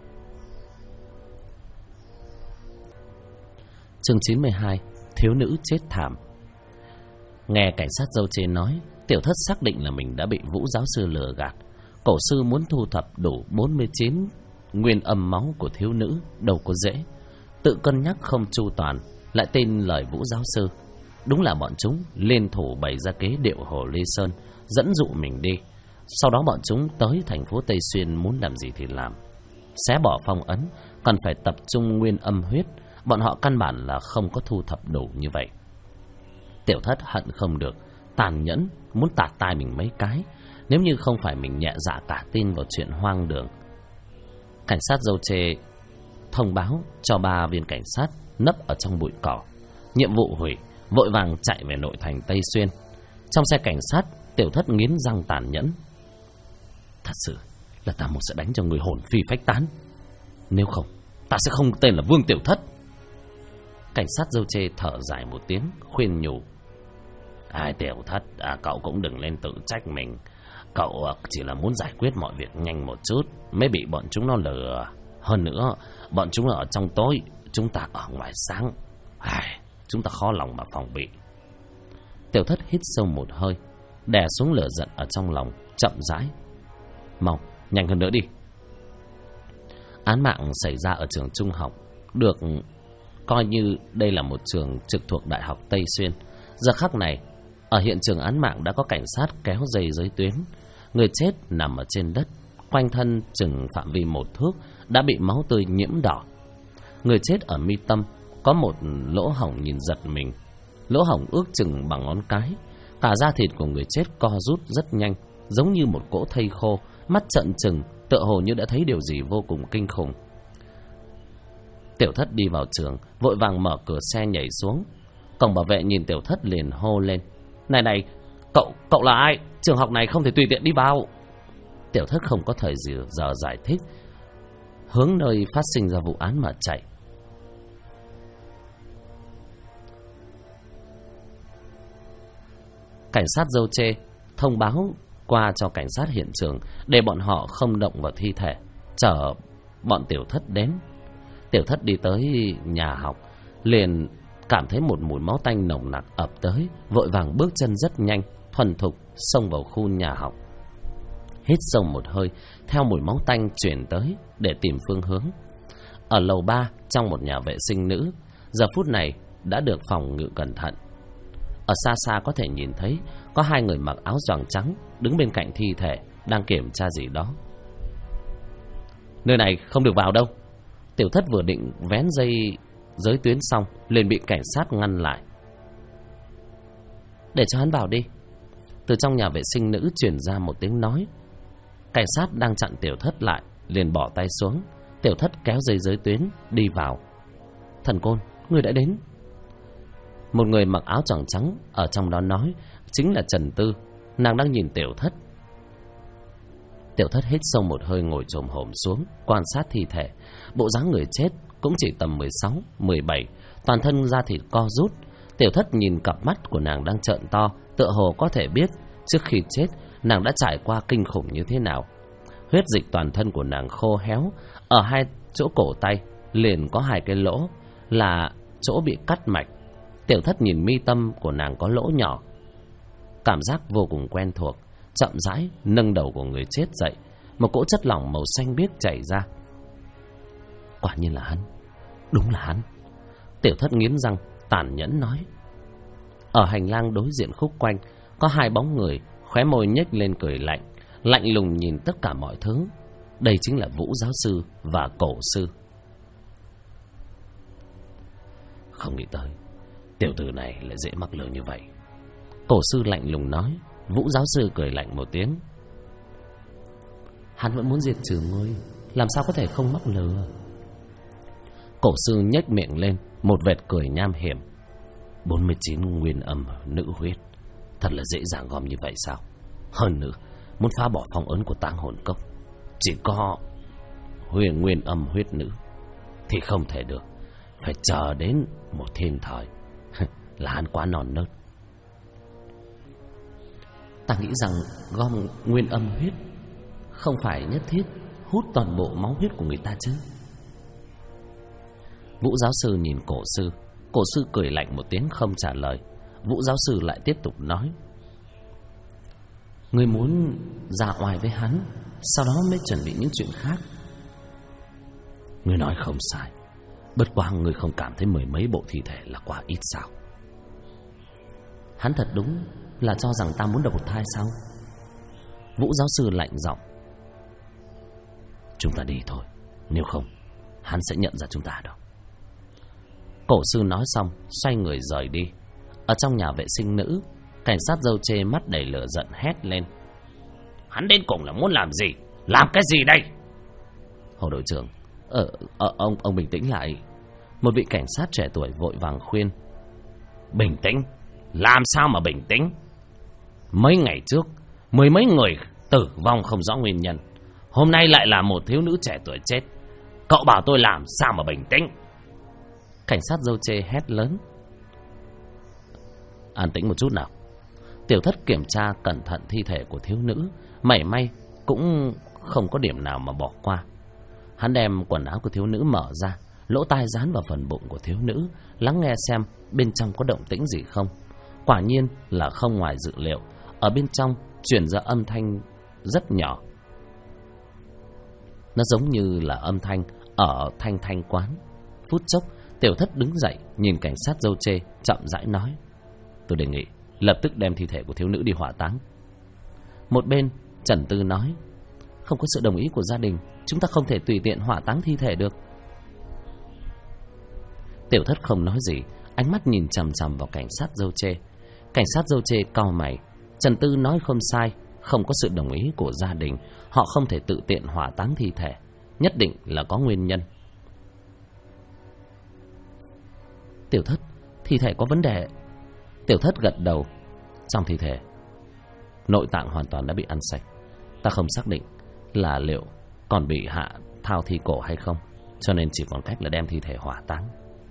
Chương 92, thiếu nữ chết thảm. Nghe cảnh sát dâu chê nói, Tiểu Thất xác định là mình đã bị Vũ giáo sư lừa gạt. Cổ sư muốn thu thập đủ 49 nguyên âm máu của thiếu nữ đâu có dễ. Tự cân nhắc không chu toàn, lại tin lời Vũ giáo sư. Đúng là bọn chúng liên thủ bày ra kế điệu Hồ Ly Sơn, dẫn dụ mình đi. Sau đó bọn chúng tới thành phố Tây Xuyên muốn làm gì thì làm. Xé bỏ phong ấn, còn phải tập trung nguyên âm huyết. Bọn họ căn bản là không có thu thập đủ như vậy. Tiểu Thất hận không được, tàn nhẫn, muốn tạt tai mình mấy cái. Nếu như không phải mình nhẹ dạ cả tin vào chuyện hoang đường. Cảnh sát dâu chê thông báo cho 3 viên cảnh sát nấp ở trong bụi cỏ. Nhiệm vụ hủy, vội vàng chạy về nội thành Tây Xuyên. Trong xe cảnh sát, Tiểu Thất nghiến răng tàn nhẫn. Thật sự là ta một sẽ đánh cho người hồn phi phách tán. Nếu không, ta sẽ không tên là Vương Tiểu Thất. Cảnh sát dâu chê thở dài một tiếng, khuyên nhủ. Tiểu Thất, cậu cũng đừng lên tự trách mình. Cậu chỉ là muốn giải quyết mọi việc nhanh một chút, mới bị bọn chúng nó lừa. Hơn nữa, bọn chúng ở trong tối, chúng ta ở ngoài sáng. Chúng ta khó lòng mà phòng bị. Tiểu Thất hít sâu một hơi, đè xuống lửa giận ở trong lòng, chậm rãi. Mau, nhanh hơn nữa đi. Án mạng xảy ra ở trường trung học, được coi như đây là một trường trực thuộc Đại học Tây Xuyên. Giờ khắc này, ở hiện trường án mạng đã có cảnh sát kéo dây giới tuyến. Người chết nằm ở trên đất, quanh thân chừng phạm vi 1 thước đã bị máu tươi nhiễm đỏ. Người chết ở mi tâm có một lỗ hổng nhìn giật mình. Lỗ hổng ước chừng bằng ngón cái. Cả da thịt của người chết co rút rất nhanh, giống như một cỗ thây khô, mắt trợn trừng, tựa hồ như đã thấy điều gì vô cùng kinh khủng. Tiểu Thất đi vào trường, vội vàng mở cửa xe nhảy xuống. Cổng bảo vệ nhìn Tiểu Thất liền hô lên. Này, cậu là ai? Trường học này không thể tùy tiện đi vào. Tiểu Thất không có thời giờ giải thích, hướng nơi phát sinh ra vụ án mà chạy. Cảnh sát dâu chê thông báo qua cho cảnh sát hiện trường để bọn họ không động vào thi thể, chờ bọn Tiểu Thất đến. Tiểu Thất đi tới nhà học, liền cảm thấy một mùi máu tanh nồng nặc ập tới, vội vàng bước chân rất nhanh, thuần thục xông vào khu nhà học. Hít sâu một hơi, theo mùi máu tanh chuyển tới để tìm phương hướng. Ở lầu 3 trong một nhà vệ sinh nữ, giờ phút này đã được phòng ngự cẩn thận. Ở xa xa có thể nhìn thấy có 2 người mặc áo choàng trắng đứng bên cạnh thi thể, đang kiểm tra gì đó. Nơi này không được vào đâu. Tiểu Thất vừa định vén dây giới tuyến xong, liền bị cảnh sát ngăn lại. Để cho hắn vào đi. Từ trong nhà vệ sinh nữ truyền ra một tiếng nói. Cảnh sát đang chặn Tiểu Thất lại, liền bỏ tay xuống. Tiểu Thất kéo dây giới tuyến đi vào. Thần Côn, ngươi đã đến. Một người mặc áo choàng trắng ở trong đó nói chính là Trần Tư. Nàng đang nhìn Tiểu Thất. Tiểu Thất hít sâu một hơi, ngồi chồm hổm xuống quan sát thi thể. Bộ dáng người chết cũng chỉ tầm 16, 17, toàn thân da thịt co rút. Tiểu Thất nhìn cặp mắt của nàng đang trợn to, tựa hồ có thể biết trước khi chết nàng đã trải qua kinh khủng như thế nào. Huyết dịch toàn thân của nàng khô héo, ở hai chỗ cổ tay liền có 2 cái lỗ, là chỗ bị cắt mạch. Tiểu Thất nhìn mi tâm của nàng có lỗ nhỏ, cảm giác vô cùng quen thuộc. Chậm rãi nâng đầu của người chết dậy, một cỗ chất lỏng màu xanh biếc chảy ra. Quả nhiên là hắn, đúng là hắn. Tiểu Thất nghiến răng tàn nhẫn nói. Ở hành lang đối diện khúc quanh có 2 bóng người, khóe môi nhếch lên cười lạnh, lạnh lùng nhìn tất cả mọi thứ. Đây chính là Vũ giáo sư và Cổ sư. Không nghĩ tới tiểu tử này lại dễ mắc lừa như vậy. Cổ sư lạnh lùng nói. Vũ giáo sư cười lạnh một tiếng. Hắn vẫn muốn diệt trừ ngươi, làm sao có thể không mắc lừa. Cổ sư nhếch miệng lên, một vệt cười nham hiểm. 49 nguyên âm nữ huyết, thật là dễ dàng gom như vậy sao? Hơn nữa, muốn phá bỏ phong ấn của Táng Hồn Cốc, chỉ có huyền nguyên âm huyết nữ thì không thể được. Phải chờ đến một thiên thời. Là hắn quá non nớt. Ta nghĩ rằng gom nguyên âm huyết không phải nhất thiết hút toàn bộ máu huyết của người ta chứ. Vũ giáo sư nhìn Cổ sư. Cổ sư cười lạnh một tiếng không trả lời. Vũ giáo sư lại tiếp tục nói. Ngươi muốn ra oai với hắn, sau đó mới chuẩn bị những chuyện khác. Ngươi nói không sai, bất quá ngươi không cảm thấy 10 mấy bộ thi thể là quá ít sao? Hắn thật đúng là cho rằng ta muốn đầu thai sao? Vũ giáo sư lạnh giọng. Chúng ta đi thôi, nếu không hắn sẽ nhận ra chúng ta đâu. Cổ sư nói xong xoay người rời đi. Ở trong nhà vệ sinh nữ, cảnh sát râu chê mắt đầy lửa giận hét lên. Hắn đến cùng là muốn làm gì? Làm cái gì đây? Hồ đội trưởng, ông bình tĩnh lại. Một vị cảnh sát trẻ tuổi vội vàng khuyên. Bình tĩnh? Làm sao mà bình tĩnh? Mấy ngày trước 10 mấy người tử vong không rõ nguyên nhân, hôm nay lại là một thiếu nữ trẻ tuổi chết. Cậu bảo tôi làm sao mà bình tĩnh? Cảnh sát râu chê hét lớn. An tĩnh một chút nào. Tiểu Thất kiểm tra cẩn thận thi thể của thiếu nữ, mảy may cũng không có điểm nào mà bỏ qua. Hắn đem quần áo của thiếu nữ mở ra, lỗ tai dán vào phần bụng của thiếu nữ, lắng nghe xem bên trong có động tĩnh gì không. Quả nhiên là không ngoài dự liệu. Ở bên trong truyền ra âm thanh rất nhỏ. Nó giống như là âm thanh ở thanh quán. Phút chốc, Tiểu Thất đứng dậy, nhìn cảnh sát râu chê, chậm rãi nói. Tôi đề nghị lập tức đem thi thể của thiếu nữ đi hỏa táng. Một bên, Trần Tư nói. Không có sự đồng ý của gia đình, chúng ta không thể tùy tiện hỏa táng thi thể được. Tiểu Thất không nói gì, ánh mắt nhìn chằm chằm vào cảnh sát râu chê. Cảnh sát râu chê cau mày. Trần Tư nói không sai, không có sự đồng ý của gia đình, họ không thể tự tiện hỏa táng thi thể, nhất định là có nguyên nhân. Tiểu Thất, thi thể có vấn đề. Tiểu Thất gật đầu. Trong thi thể, nội tạng hoàn toàn đã bị ăn sạch. Ta không xác định là liệu còn bị hạ thao thi cổ hay không, cho nên chỉ còn cách là đem thi thể hỏa táng.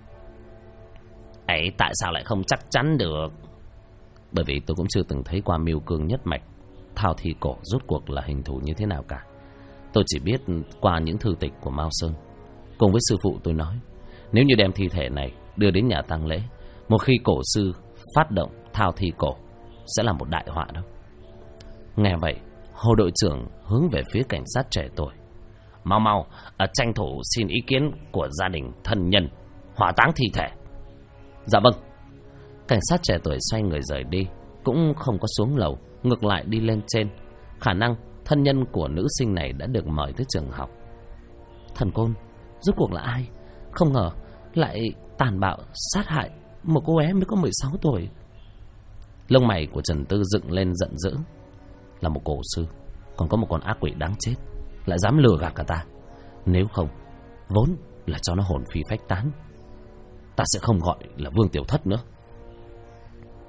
Ấy, tại sao lại không chắc chắn được? Bởi vì tôi cũng chưa từng thấy qua miêu cương nhất mạch thao thi cổ rốt cuộc là hình thù như thế nào cả. Tôi chỉ biết qua những thư tịch của Mao Sơn. Cùng với sư phụ tôi nói, nếu như đem thi thể này đưa đến nhà tang lễ, một khi cổ sư phát động thao thi cổ sẽ là một đại họa đó. Nghe vậy, Hồ đội trưởng hướng về phía cảnh sát trẻ tuổi. Mau tranh thủ xin ý kiến của gia đình thân nhân hỏa táng thi thể. Dạ vâng. Cảnh sát trẻ tuổi xoay người rời đi, cũng không có xuống lầu, ngược lại đi lên trên. Khả năng thân nhân của nữ sinh này đã được mời tới trường học. Thần Côn rốt cuộc là ai? Không ngờ lại tàn bạo sát hại một cô bé mới có 16 tuổi. Lông mày của Trần Tư dựng lên giận dữ. Là một cổ sư, còn có một con ác quỷ đáng chết, lại dám lừa gạt cả ta. Nếu không, vốn là cho nó hồn phi phách tán, ta sẽ không gọi là Vương Tiểu Thất nữa.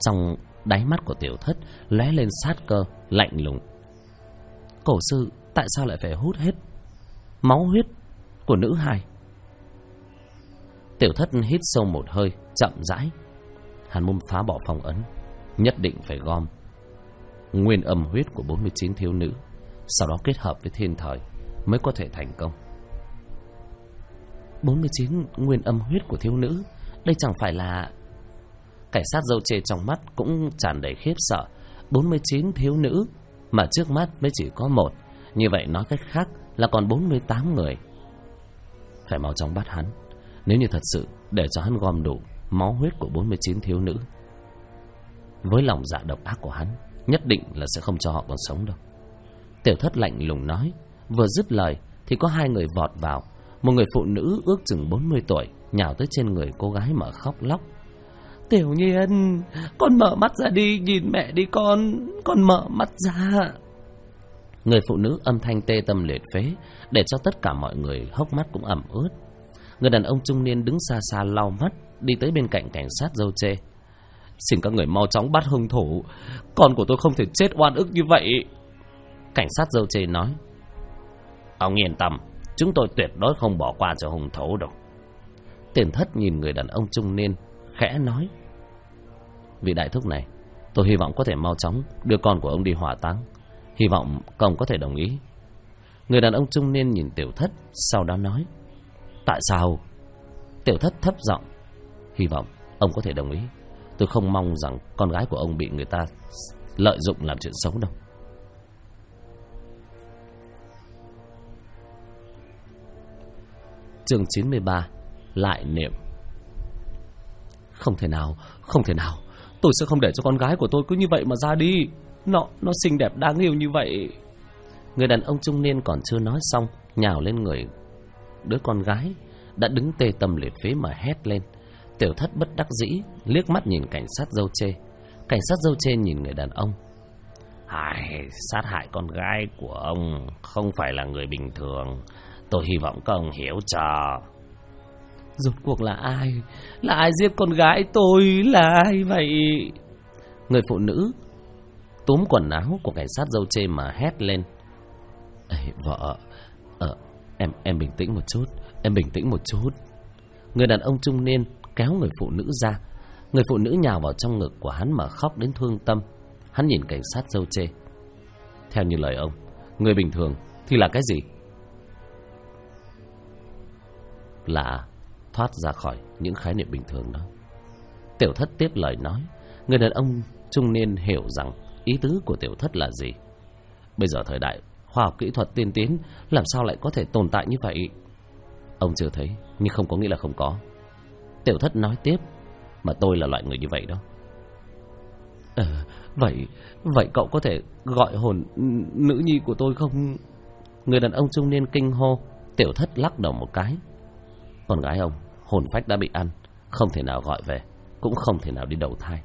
Trong đáy mắt của Tiểu Thất lóe lên sát cơ lạnh lùng. Cổ sư tại sao lại phải hút hết máu huyết của nữ hài? Tiểu Thất hít sâu một hơi, chậm rãi. Hắn muốn phá bỏ phong ấn, nhất định phải gom nguyên âm huyết của 49 thiếu nữ, sau đó kết hợp với thiên thời mới có thể thành công. 49 nguyên âm huyết của thiếu nữ, đây chẳng phải là... Cảnh sát dâu chê trong mắt cũng tràn đầy khiếp sợ. 49 thiếu nữ mà trước mắt mới chỉ có một, như vậy nói cách khác là còn 48 người. Phải mau chóng bắt hắn. Nếu như thật sự để cho hắn gom đủ máu huyết của 49 thiếu nữ, với lòng dạ độc ác của hắn, nhất định là sẽ không cho họ còn sống đâu. Tiểu Thất lạnh lùng nói. Vừa dứt lời thì có hai người vọt vào. Một người phụ nữ ước chừng 40 tuổi nhào tới trên người cô gái mà khóc lóc. Tiểu Nhiên, con mở mắt ra đi, nhìn mẹ đi con mở mắt ra. Người phụ nữ âm thanh tê tâm liệt phế, để cho tất cả mọi người hốc mắt cũng ẩm ướt. Người đàn ông trung niên đứng xa xa lau mắt, đi tới bên cạnh cảnh sát dâu chê. Xin các người mau chóng bắt hung thủ, con của tôi không thể chết oan ức như vậy. Cảnh sát dâu chê nói. Ông yên tâm, chúng tôi tuyệt đối không bỏ qua cho hung thủ đâu. Tiền Thất nhìn người đàn ông trung niên, khẽ nói. Vị đại thúc này, tôi hy vọng có thể mau chóng đưa con của ông đi hỏa táng. Hy vọng công có thể đồng ý. Người đàn ông trung niên nhìn Tiểu Thất, sau đó nói. Tại sao? Tiểu Thất thấp giọng. Hy vọng ông có thể đồng ý. Tôi không mong rằng con gái của ông bị người ta lợi dụng làm chuyện xấu đâu. Chương 93. Lại niệm. Không thể nào, không thể nào. Tôi sẽ không để cho con gái của tôi cứ như vậy mà ra đi. Nó xinh đẹp đáng yêu như vậy. Người đàn ông trung niên còn chưa nói xong, nhào lên người đứa con gái đã đứng tê tâm liệt phế mà hét lên. Tiểu Thất bất đắc dĩ liếc mắt nhìn cảnh sát dâu chê. Cảnh sát dâu chê nhìn người đàn ông. Sát hại con gái của ông không phải là người bình thường. Tôi hy vọng các ông hiểu cho. Rốt cuộc là ai? Là ai giết con gái tôi? Là ai vậy? Người phụ nữ túm quần áo của cảnh sát dâu chê mà hét lên. Ê, vợ, em bình tĩnh một chút. Em bình tĩnh một chút. Người đàn ông trung niên kéo người phụ nữ ra. Người phụ nữ nhào vào trong ngực của hắn mà khóc đến thương tâm. Hắn nhìn cảnh sát dâu chê. Theo như lời ông, người bình thường thì là cái gì? Là thoát ra khỏi những khái niệm bình thường đó. Tiểu Thất tiếp lời nói. Người đàn ông trung niên hiểu rằng ý tứ của Tiểu Thất là gì. Bây giờ thời đại khoa học kỹ thuật tiên tiến, làm sao lại có thể tồn tại như vậy? Ông chưa thấy, nhưng không có nghĩa là không có. Tiểu Thất nói tiếp. Mà tôi là loại người như vậy đó. Vậy cậu có thể gọi hồn nữ nhi của tôi không? Người đàn ông trung niên kinh hô. Tiểu Thất lắc đầu một cái. Con gái ông hồn phách đã bị ăn, không thể nào gọi về, cũng không thể nào đi đầu thai.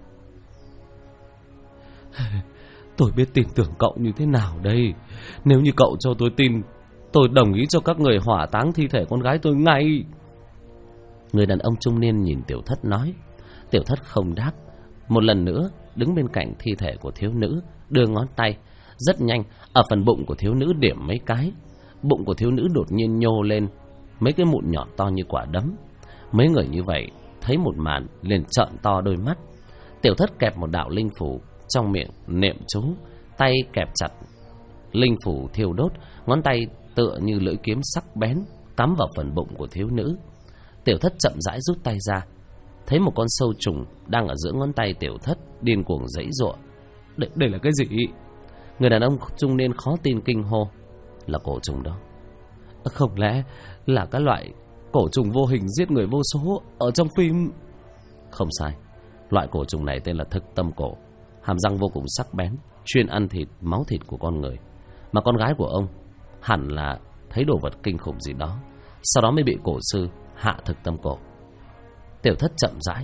Tôi biết tin tưởng cậu như thế nào đây. Nếu như cậu cho tôi tin, tôi đồng ý cho các người hỏa táng thi thể con gái tôi ngay. Người đàn ông trung niên nhìn Tiểu Thất nói. Tiểu Thất không đáp. Một lần nữa đứng bên cạnh thi thể của thiếu nữ, đưa ngón tay. Rất nhanh ở phần bụng của thiếu nữ điểm mấy cái. Bụng của thiếu nữ đột nhiên nhô lên mấy cái mụn nhọn to như quả đấm. Mấy người như vậy thấy một màn liền trợn to đôi mắt. Tiểu Thất kẹp một đạo linh phủ trong miệng niệm chú, tay kẹp chặt linh phủ thiêu đốt, ngón tay tựa như lưỡi kiếm sắc bén cắm vào phần bụng của thiếu nữ. Tiểu Thất chậm rãi rút tay ra, thấy một con sâu trùng đang ở giữa ngón tay Tiểu Thất điên cuồng giãy giụa. Đây là cái gì? Người đàn ông trung niên khó tin kinh hô. Là cổ trùng đó. Không lẽ là cái loại cổ trùng vô hình giết người vô số ở trong phim? Không sai. Loại cổ trùng này tên là thực tâm cổ, hàm răng vô cùng sắc bén, chuyên ăn thịt, máu thịt của con người. Mà con gái của ông hẳn là thấy đồ vật kinh khủng gì đó, sau đó mới bị cổ sư hạ thực tâm cổ. Tiểu Thất chậm rãi.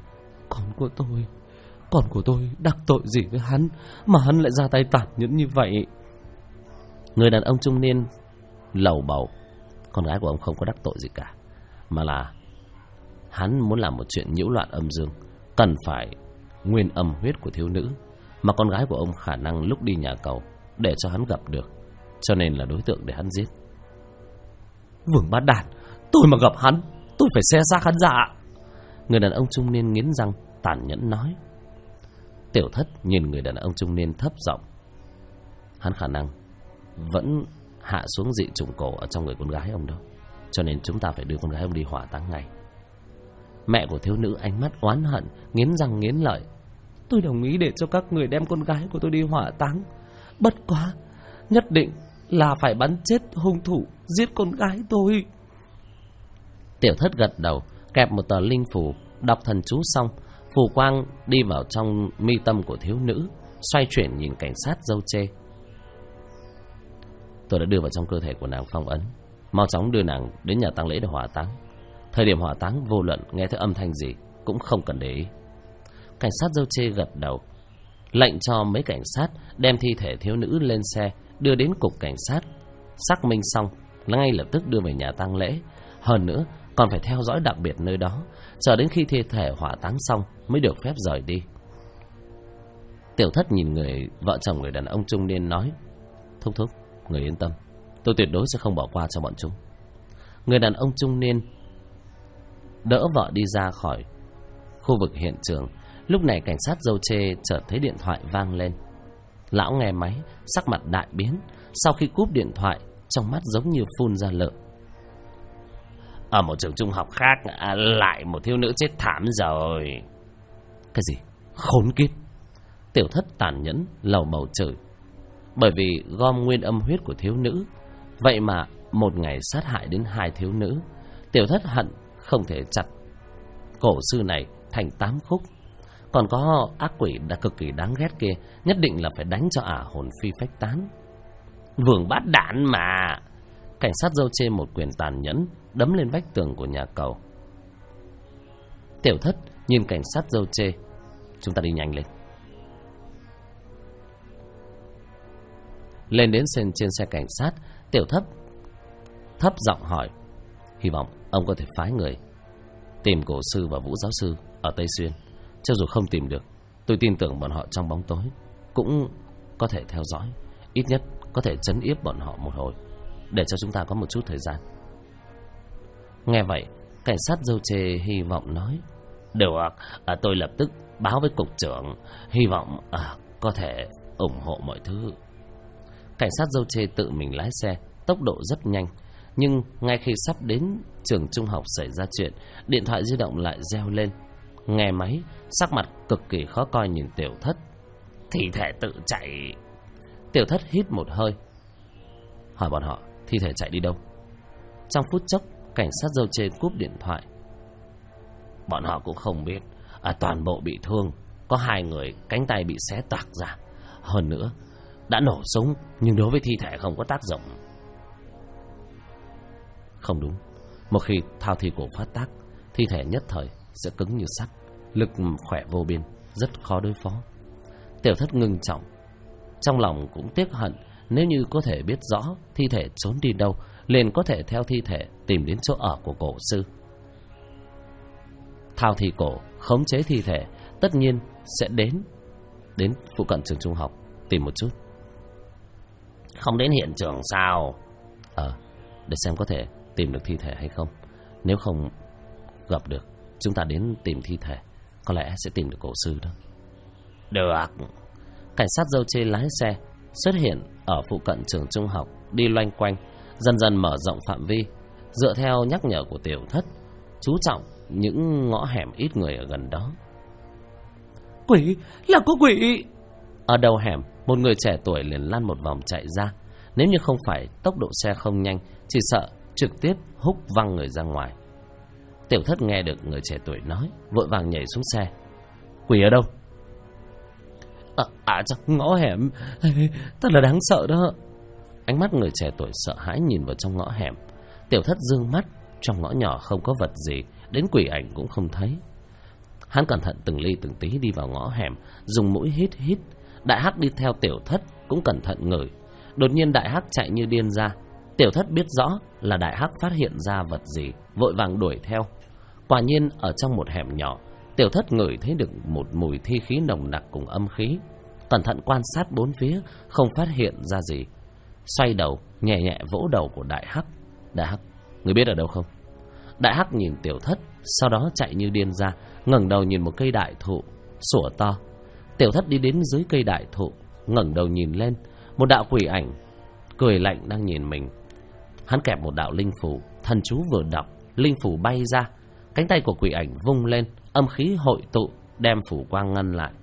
Con của tôi đắc tội gì với hắn mà hắn lại ra tay tàn nhẫn như vậy? Người đàn ông trung niên lầu bầu. Con gái của ông không có đắc tội gì cả, mà là hắn muốn làm một chuyện nhiễu loạn âm dương, cần phải nguyên âm huyết của thiếu nữ mà con gái của ông khả năng lúc đi nhà cầu để cho hắn gặp được, cho nên là đối tượng để hắn giết. Vương Bá Đạt, tôi mà gặp hắn, tôi phải xé xác hắn ra. Người đàn ông trung niên nghiến răng tàn nhẫn nói. Tiểu Thất nhìn người đàn ông trung niên thấp giọng. Hắn khả năng vẫn hạ xuống dị trùng cổ ở trong người con gái ông đâu, cho nên chúng ta phải đưa con gái ông đi hỏa táng ngay. Mẹ của thiếu nữ ánh mắt oán hận, nghiến răng nghiến lợi. Tôi đồng ý để cho các người đem con gái của tôi đi hỏa táng, bất quá nhất định là phải bắn chết hung thủ giết con gái tôi. Tiểu Thất gật đầu, kẹp một tờ linh phù, đọc thần chú xong, phù quang đi vào trong mi tâm của thiếu nữ, xoay chuyển nhìn cảnh sát râu chê. Tôi đã đưa vào trong cơ thể của nàng phong ấn, mau chóng đưa nàng đến nhà tang lễ để hỏa táng. Thời điểm hỏa táng vô luận nghe thấy âm thanh gì cũng không cần để ý. Cảnh sát râu chê gật đầu, lệnh cho mấy cảnh sát đem thi thể thiếu nữ lên xe, đưa đến cục cảnh sát. Xác minh xong, ngay lập tức đưa về nhà tang lễ. Hơn nữa, còn phải theo dõi đặc biệt nơi đó, chờ đến khi thi thể hỏa táng xong mới được phép rời đi. Tiểu Thất nhìn người vợ chồng người đàn ông trung niên nói. Thúc thúc, người yên tâm, tôi tuyệt đối sẽ không bỏ qua cho bọn chúng. Người đàn ông trung niên đỡ vợ đi ra khỏi khu vực hiện trường. Lúc này cảnh sát dâu chê chợt thấy điện thoại vang lên. Lão nghe máy, sắc mặt đại biến. Sau khi cúp điện thoại, trong mắt giống như phun ra lửa. Ở một trường trung học khác, lại một thiếu nữ chết thảm rồi. Cái gì? Khốn kiếp! Tiểu Thất tàn nhẫn lầu bầu chửi. Bởi vì gom nguyên âm huyết của thiếu nữ, vậy mà một ngày sát hại đến 2 thiếu nữ. Tiểu Thất hận không thể chặt cổ sư này thành 8 khúc. Còn có ác quỷ đã cực kỳ đáng ghét kia, nhất định là phải đánh cho ả hồn phi phách tán. Vương Bát Đản mà! Cảnh sát dâu chê một quyền tàn nhẫn đấm lên vách tường của nhà cầu. Tiểu Thất nhìn cảnh sát dâu chê. Chúng ta đi nhanh lên. Lên đến trên xe cảnh sát, Tiểu Thất thấp giọng hỏi. Hy vọng ông có thể phái người tìm cổ sư và vũ giáo sư ở Tây Xuyên. Cho dù không tìm được, tôi tin tưởng bọn họ trong bóng tối cũng có thể theo dõi, ít nhất có thể trấn yếp bọn họ một hồi, để cho chúng ta có một chút thời gian. Nghe vậy, cảnh sát dâu chê hy vọng nói. Được, tôi lập tức báo với cục trưởng, hy vọng có thể ủng hộ mọi thứ. Cảnh sát dâu chê tự mình lái xe, tốc độ rất nhanh. Nhưng ngay khi sắp đến trường trung học xảy ra chuyện, điện thoại di động lại reo lên. Nghe máy, sắc mặt cực kỳ khó coi nhìn Tiểu Thất. Thi thể tự chạy. Tiểu Thất hít một hơi, hỏi bọn họ thi thể chạy đi đâu. Trong phút chốc, cảnh sát dâu chê cúp điện thoại. Bọn họ cũng không biết, toàn bộ bị thương. Có 2 người cánh tay bị xé toạc ra. Hơn nữa, đã nổ súng, nhưng đối với thi thể không có tác dụng. Không đúng, một khi thao thi cổ phát tác, thi thể nhất thời sẽ cứng như sắt, lực khỏe vô biên, rất khó đối phó. Tiểu Thất ngưng trọng, trong lòng cũng tiếc hận. Nếu như có thể biết rõ thi thể trốn đi đâu, liền có thể theo thi thể tìm đến chỗ ở của cổ sư. Thao thi cổ, khống chế thi thể, tất nhiên sẽ đến phụ cận trường trung học tìm một chút. Không đến hiện trường sao? Để xem có thể tìm được thi thể hay không. Nếu không gặp được, chúng ta đến tìm thi thể, có lẽ sẽ tìm được cổ sư đó. Được. Cảnh sát dâu chê lái xe xuất hiện ở phụ cận trường trung học, đi loanh quanh, dần dần mở rộng phạm vi. Dựa theo nhắc nhở của Tiểu Thất, chú trọng những ngõ hẻm ít người ở gần đó. Quỷ! Là có quỷ! Ở đầu hẻm, một người trẻ tuổi liền lăn một vòng chạy ra. Nếu như không phải tốc độ xe không nhanh, chỉ sợ trực tiếp húc văng người ra ngoài. Tiểu Thất nghe được người trẻ tuổi nói, vội vàng nhảy xuống xe. Quỷ ở đâu? Trong ngõ hẻm. Thật là đáng sợ đó. Ánh mắt người trẻ tuổi sợ hãi nhìn vào trong ngõ hẻm. Tiểu Thất dương mắt, trong ngõ nhỏ không có vật gì, đến quỷ ảnh cũng không thấy. Hắn cẩn thận từng ly từng tí đi vào ngõ hẻm, dùng mũi hít hít. Đại Hắc đi theo Tiểu Thất cũng cẩn thận ngửi. Đột nhiên Đại Hắc chạy như điên ra. Tiểu Thất biết rõ là Đại Hắc phát hiện ra vật gì, vội vàng đuổi theo. Quả nhiên ở trong một hẻm nhỏ, Tiểu Thất ngửi thấy được một mùi thi khí nồng nặc cùng âm khí. Cẩn thận quan sát bốn phía, không phát hiện ra gì. Xoay đầu, nhẹ nhẹ vỗ đầu của Đại Hắc. Đại Hắc, người biết ở đâu không? Đại Hắc nhìn Tiểu Thất, sau đó chạy như điên ra, ngẩng đầu nhìn một cây đại thụ, sủa to. Tiểu Thất đi đến dưới cây đại thụ, ngẩng đầu nhìn lên, một đạo quỷ ảnh cười lạnh đang nhìn mình. Hắn kẹp một đạo linh phù, thần chú vừa đọc, linh phù bay ra, cánh tay của quỷ ảnh vung lên, âm khí hội tụ, đem phủ quang ngăn lại.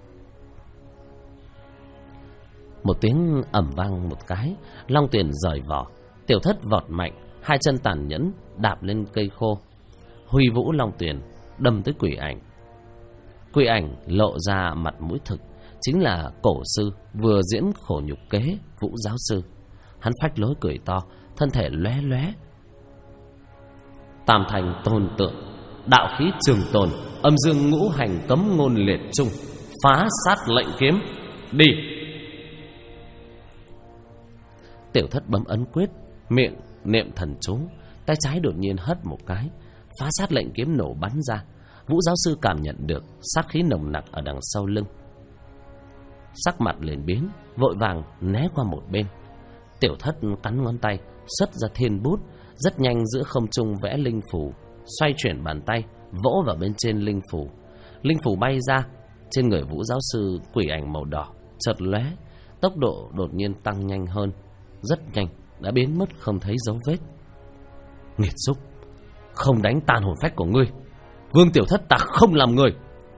Một tiếng ầm vang một cái, long tuyền rời vỏ. Tiểu Thất vọt mạnh, hai chân tàn nhẫn đạp lên cây khô, huy vũ long tuyền đâm tới quỷ ảnh. Quỷ ảnh lộ ra mặt mũi thực, chính là cổ sư vừa diễn khổ nhục kế Vũ giáo sư. Hắn phách lối cười to, thân thể lóe lóe. Tam thành tôn tượng, đạo khí trường tồn, âm dương ngũ hành cấm ngôn liệt trung, phá sát lệnh kiếm, đi. Tiểu Thất bấm ấn quyết, miệng niệm thần chú, tay trái đột nhiên hất một cái, phá sát lệnh kiếm nổ bắn ra. Vũ giáo sư cảm nhận được sát khí nồng nặc ở đằng sau lưng, sắc mặt liền biến, vội vàng né qua một bên. Tiểu Thất cắn ngón tay, xuất ra thiên bút, rất nhanh giữa không trung vẽ linh phù, xoay chuyển bàn tay, vỗ vào bên trên linh phù. Linh phù bay ra, trên người Vũ giáo sư quỷ ảnh màu đỏ chợt lóe, tốc độ đột nhiên tăng nhanh hơn, rất nhanh đã biến mất không thấy dấu vết. Nghiệt xúc, không đánh tan hồn phách của ngươi, Vương Tiểu Thất ta không làm người.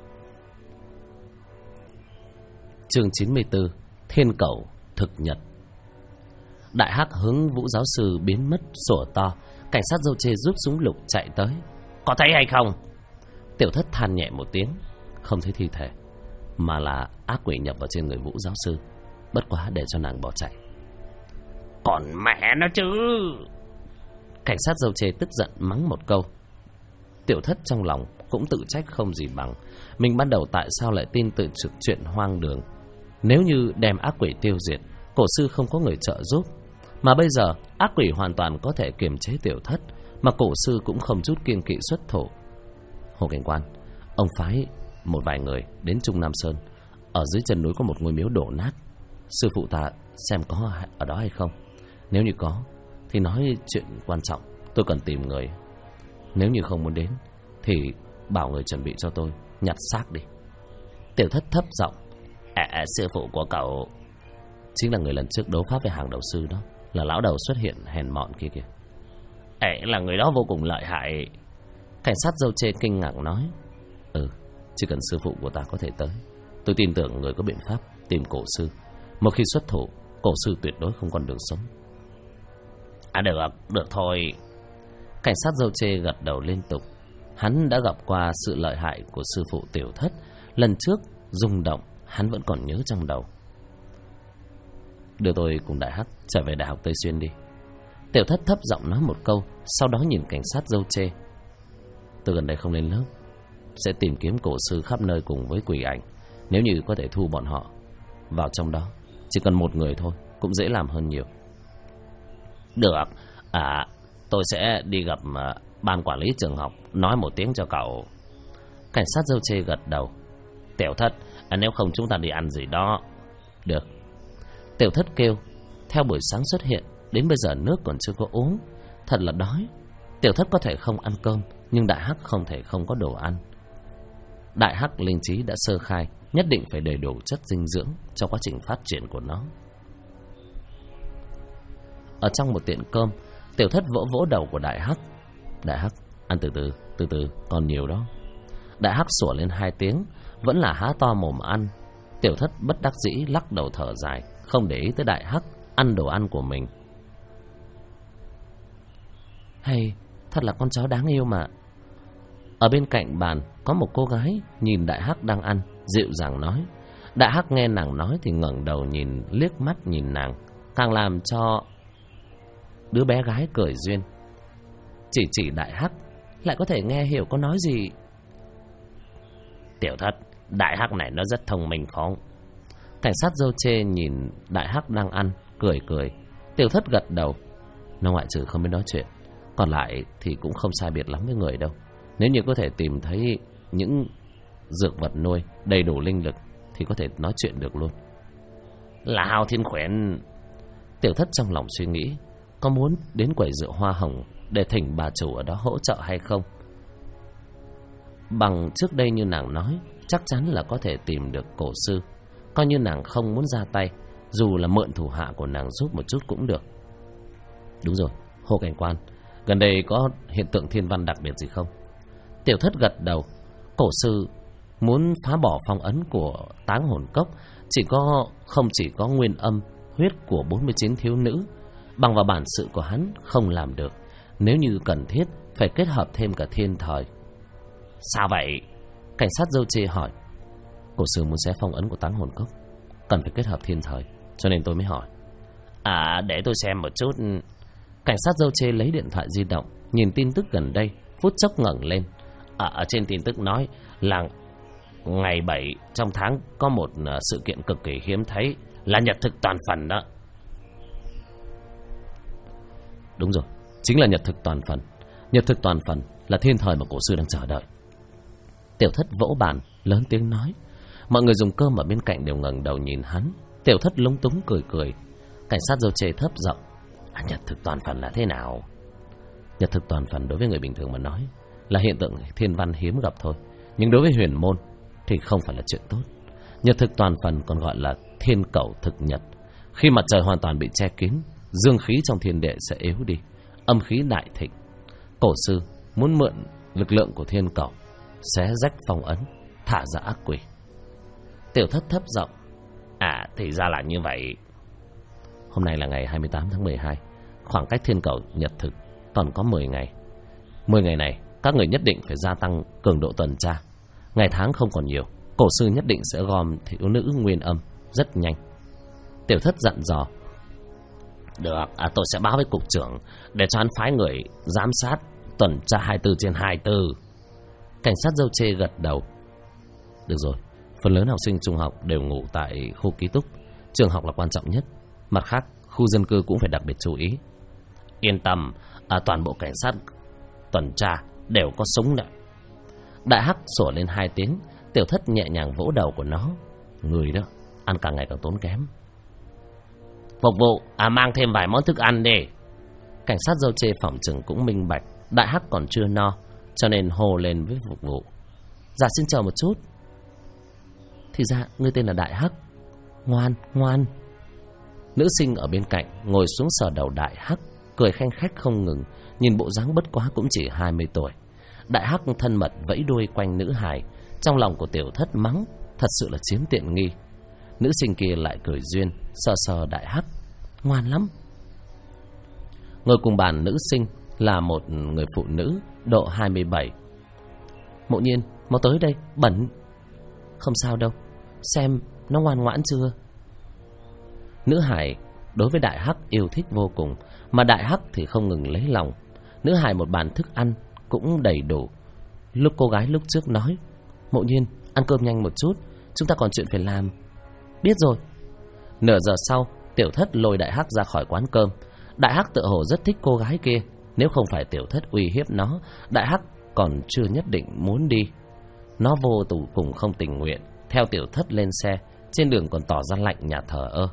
Chương 94, Thiên Cẩu thực nhật. Đại Hắc hướng Vũ giáo sư biến mất, sủa to. Cảnh sát dâu chê rút súng lục chạy tới. Có thấy hay không? Tiểu Thất than nhẹ một tiếng, không thấy thi thể, mà là ác quỷ nhập vào trên người Vũ giáo sư. Bất quá để cho nàng bỏ chạy. Còn mẹ nó chứ! Cảnh sát dâu chê tức giận mắng một câu. Tiểu Thất trong lòng cũng tự trách không gì bằng. Mình ban đầu tại sao lại tin từ chuyện hoang đường. Nếu như đem ác quỷ tiêu diệt, cổ sư không có người trợ giúp, mà bây giờ ác quỷ hoàn toàn có thể kiềm chế Tiểu Thất, mà cổ sư cũng không chút kiêng kỵ xuất thủ. Hồ cảnh quan, ông phái một vài người đến Trung Nam Sơn. Ở dưới chân núi có một ngôi miếu đổ nát, sư phụ ta xem có ở đó hay không. Nếu như có thì nói chuyện quan trọng, tôi cần tìm người. Nếu như không muốn đến thì bảo người chuẩn bị cho tôi nhặt xác đi. Tiểu Thất thấp giọng. Sư phụ của cậu chính là người lần trước đấu pháp với hàng đầu sư đó, là lão đầu xuất hiện hèn mọn kia kìa. Là người đó vô cùng lợi hại. Cảnh sát dâu chê kinh ngạc nói. Chỉ cần sư phụ của ta có thể tới, tôi tin tưởng người có biện pháp tìm cổ sư. Một khi xuất thủ, cổ sư tuyệt đối không còn đường sống. Được thôi. Cảnh sát dâu chê gật đầu liên tục. Hắn đã gặp qua sự lợi hại của sư phụ Tiểu Thất. Lần trước rung động, hắn vẫn còn nhớ trong đầu. Đưa tôi cùng Đại Hắc trở về Đại học Tây Xuyên đi. Tiểu Thất thấp giọng nói một câu, sau đó nhìn cảnh sát dâu chê. Tôi gần đây không lên lớp, sẽ tìm kiếm cổ sư khắp nơi cùng với quỷ ảnh. Nếu như có thể thu bọn họ vào trong đó, chỉ cần một người thôi cũng dễ làm hơn nhiều. Được. Tôi sẽ đi gặp ban quản lý trường học, nói một tiếng cho cậu. Cảnh sát dâu chê gật đầu. Tiểu Thất, nếu không chúng ta đi ăn gì đó. Được. Tiểu Thất kêu. Theo buổi sáng xuất hiện, đến bây giờ nước còn chưa có uống, thật là đói. Tiểu Thất có thể không ăn cơm, nhưng Đại Hắc không thể không có đồ ăn. Đại Hắc linh trí đã sơ khai, nhất định phải đầy đủ chất dinh dưỡng cho quá trình phát triển của nó. Ở trong một tiệm cơm, Tiểu Thất vỗ vỗ đầu của Đại Hắc. Đại Hắc, ăn từ từ, còn nhiều đó. Đại Hắc sủa lên 2 tiếng, vẫn là há to mồm ăn. Tiểu Thất bất đắc dĩ lắc đầu thở dài, không để ý tới Đại Hắc ăn đồ ăn của mình. Hay, thật là con chó đáng yêu mà. Ở bên cạnh bàn có một cô gái nhìn Đại Hắc đang ăn, dịu dàng nói. Đại Hắc nghe nàng nói thì ngẩng đầu nhìn, liếc mắt nhìn nàng, càng làm cho đứa bé gái cười duyên. Chỉ Đại Hắc lại có thể nghe hiểu có nói gì. Tiểu Thất, Đại Hắc này nó rất thông minh phóng. Cảnh sát dâu chê nhìn Đại Hắc đang ăn, cười. Tiểu Thất gật đầu. Nó ngoại trừ không biết nói chuyện, còn lại thì cũng không sai biệt lắm với người đâu. Nếu như có thể tìm thấy những dược vật nuôi, đầy đủ linh lực thì có thể nói chuyện được luôn. Là Hào Thiên Khuyển. Tiểu Thất trong lòng suy nghĩ, có muốn đến quầy rượu Hoa Hồng để thỉnh bà chủ ở đó hỗ trợ hay không. Bằng trước đây như nàng nói, chắc chắn là có thể tìm được cổ sư. Coi như nàng không muốn ra tay, dù là mượn thủ hạ của nàng giúp một chút cũng được. Đúng rồi, Hồ Cảnh Quan, gần đây có hiện tượng thiên văn đặc biệt gì không? Tiểu Thất gật đầu. Cổ sư muốn phá bỏ phong ấn của Táng Hồn Cốc, không chỉ có nguyên âm huyết của 49 thiếu nữ, bằng vào bản sự của hắn không làm được. Nếu như cần thiết phải kết hợp thêm cả thiên thời. Sao vậy? Cảnh sát dâu chê hỏi. Cổ sư muốn xé phong ấn của Táng Hồn Cốc, cần phải kết hợp thiên thời, cho nên tôi mới hỏi. Để tôi xem một chút. Cảnh sát dâu chê lấy điện thoại di động, nhìn tin tức gần đây, phút chốc ngẩng lên. Ở trên tin tức nói là ngày 7 trong tháng có một sự kiện cực kỳ hiếm thấy, là nhật thực toàn phần đó. Đúng rồi, chính là nhật thực toàn phần. Nhật thực toàn phần là thiên thời mà cổ sư đang chờ đợi. Tiểu Thất vỗ bàn, lớn tiếng nói. Mọi người dùng cơm ở bên cạnh đều ngẩng đầu nhìn hắn. Tiểu Thất lúng túng cười cười. Cảnh sát dâu chê thấp giọng. Nhật thực toàn phần là thế nào? Nhật thực toàn phần đối với người bình thường mà nói là hiện tượng thiên văn hiếm gặp thôi, nhưng đối với huyền môn thì không phải là chuyện tốt. Nhật thực toàn phần còn gọi là thiên cẩu thực nhật. Khi mặt trời hoàn toàn bị che kín, dương khí trong thiên địa sẽ yếu đi, âm khí đại thịnh. Cổ sư muốn mượn lực lượng của thiên cẩu xé rách phong ấn, thả ra ác quỷ. Tiểu Thất thấp giọng. Thì ra là như vậy. Hôm nay là ngày 28 tháng 12, khoảng cách thiên cẩu nhật thực còn có 10 ngày. 10 ngày này các người nhất định phải gia tăng cường độ tuần tra. Ngày tháng không còn nhiều, cổ sư nhất định sẽ gom thiếu nữ nguyên âm rất nhanh. Tiểu Thất dặn dò. Được, tôi sẽ báo với cục trưởng để cho hắn phái người giám sát tuần tra 24/24. Cảnh sát dâu chê gật đầu. Được rồi, phần lớn học sinh trung học đều ngủ tại khu ký túc. Trường học là quan trọng nhất. Mặt khác, khu dân cư cũng phải đặc biệt chú ý. Yên tâm, toàn bộ cảnh sát tuần tra đều có súng đấy. Đại Hắc sủa lên 2 tiếng. Tiểu Thất nhẹ nhàng vỗ đầu của nó. Người đó, ăn càng ngày càng tốn kém. Phục vụ, mang thêm vài món thức ăn đi. Cảnh sát dâu chê phỏng chừng cũng minh bạch Đại Hắc còn chưa no, cho nên hô lên với phục vụ. Dạ xin chờ một chút. Thì ra ngươi tên là Đại Hắc. Ngoan, ngoan. Nữ sinh ở bên cạnh ngồi xuống sờ đầu Đại Hắc, cười khanh khách không ngừng. Nhìn bộ dáng bất quá cũng chỉ 20 tuổi. Đại Hắc thân mật vẫy đuôi quanh nữ hài. Trong lòng của Tiểu Thất mắng, thật sự là chiếm tiện nghi. Nữ sinh kia lại cười duyên, sờ sờ Đại Hắc. Ngoan lắm. Ngồi cùng bàn nữ sinh là một người phụ nữ độ 27. Mộ Nhiên, mau tới đây, bẩn. Không sao đâu, xem nó ngoan ngoãn chưa. Nữ hải đối với Đại Hắc yêu thích vô cùng, mà Đại Hắc thì không ngừng lấy lòng. Nữ hải một bàn thức ăn cũng đầy đủ. Lúc cô gái lúc trước nói, Mộ Nhiên, ăn cơm nhanh một chút, chúng ta còn chuyện phải làm. Biết rồi. Nửa giờ sau, Tiểu Thất lôi Đại Hắc ra khỏi quán cơm. Đại Hắc tự hồ rất thích cô gái kia. Nếu không phải Tiểu Thất uy hiếp nó, Đại Hắc còn chưa nhất định muốn đi. Nó vô tù cùng không tình nguyện theo Tiểu Thất lên xe. Trên đường còn tỏ ra lạnh nhạt thờ ơ.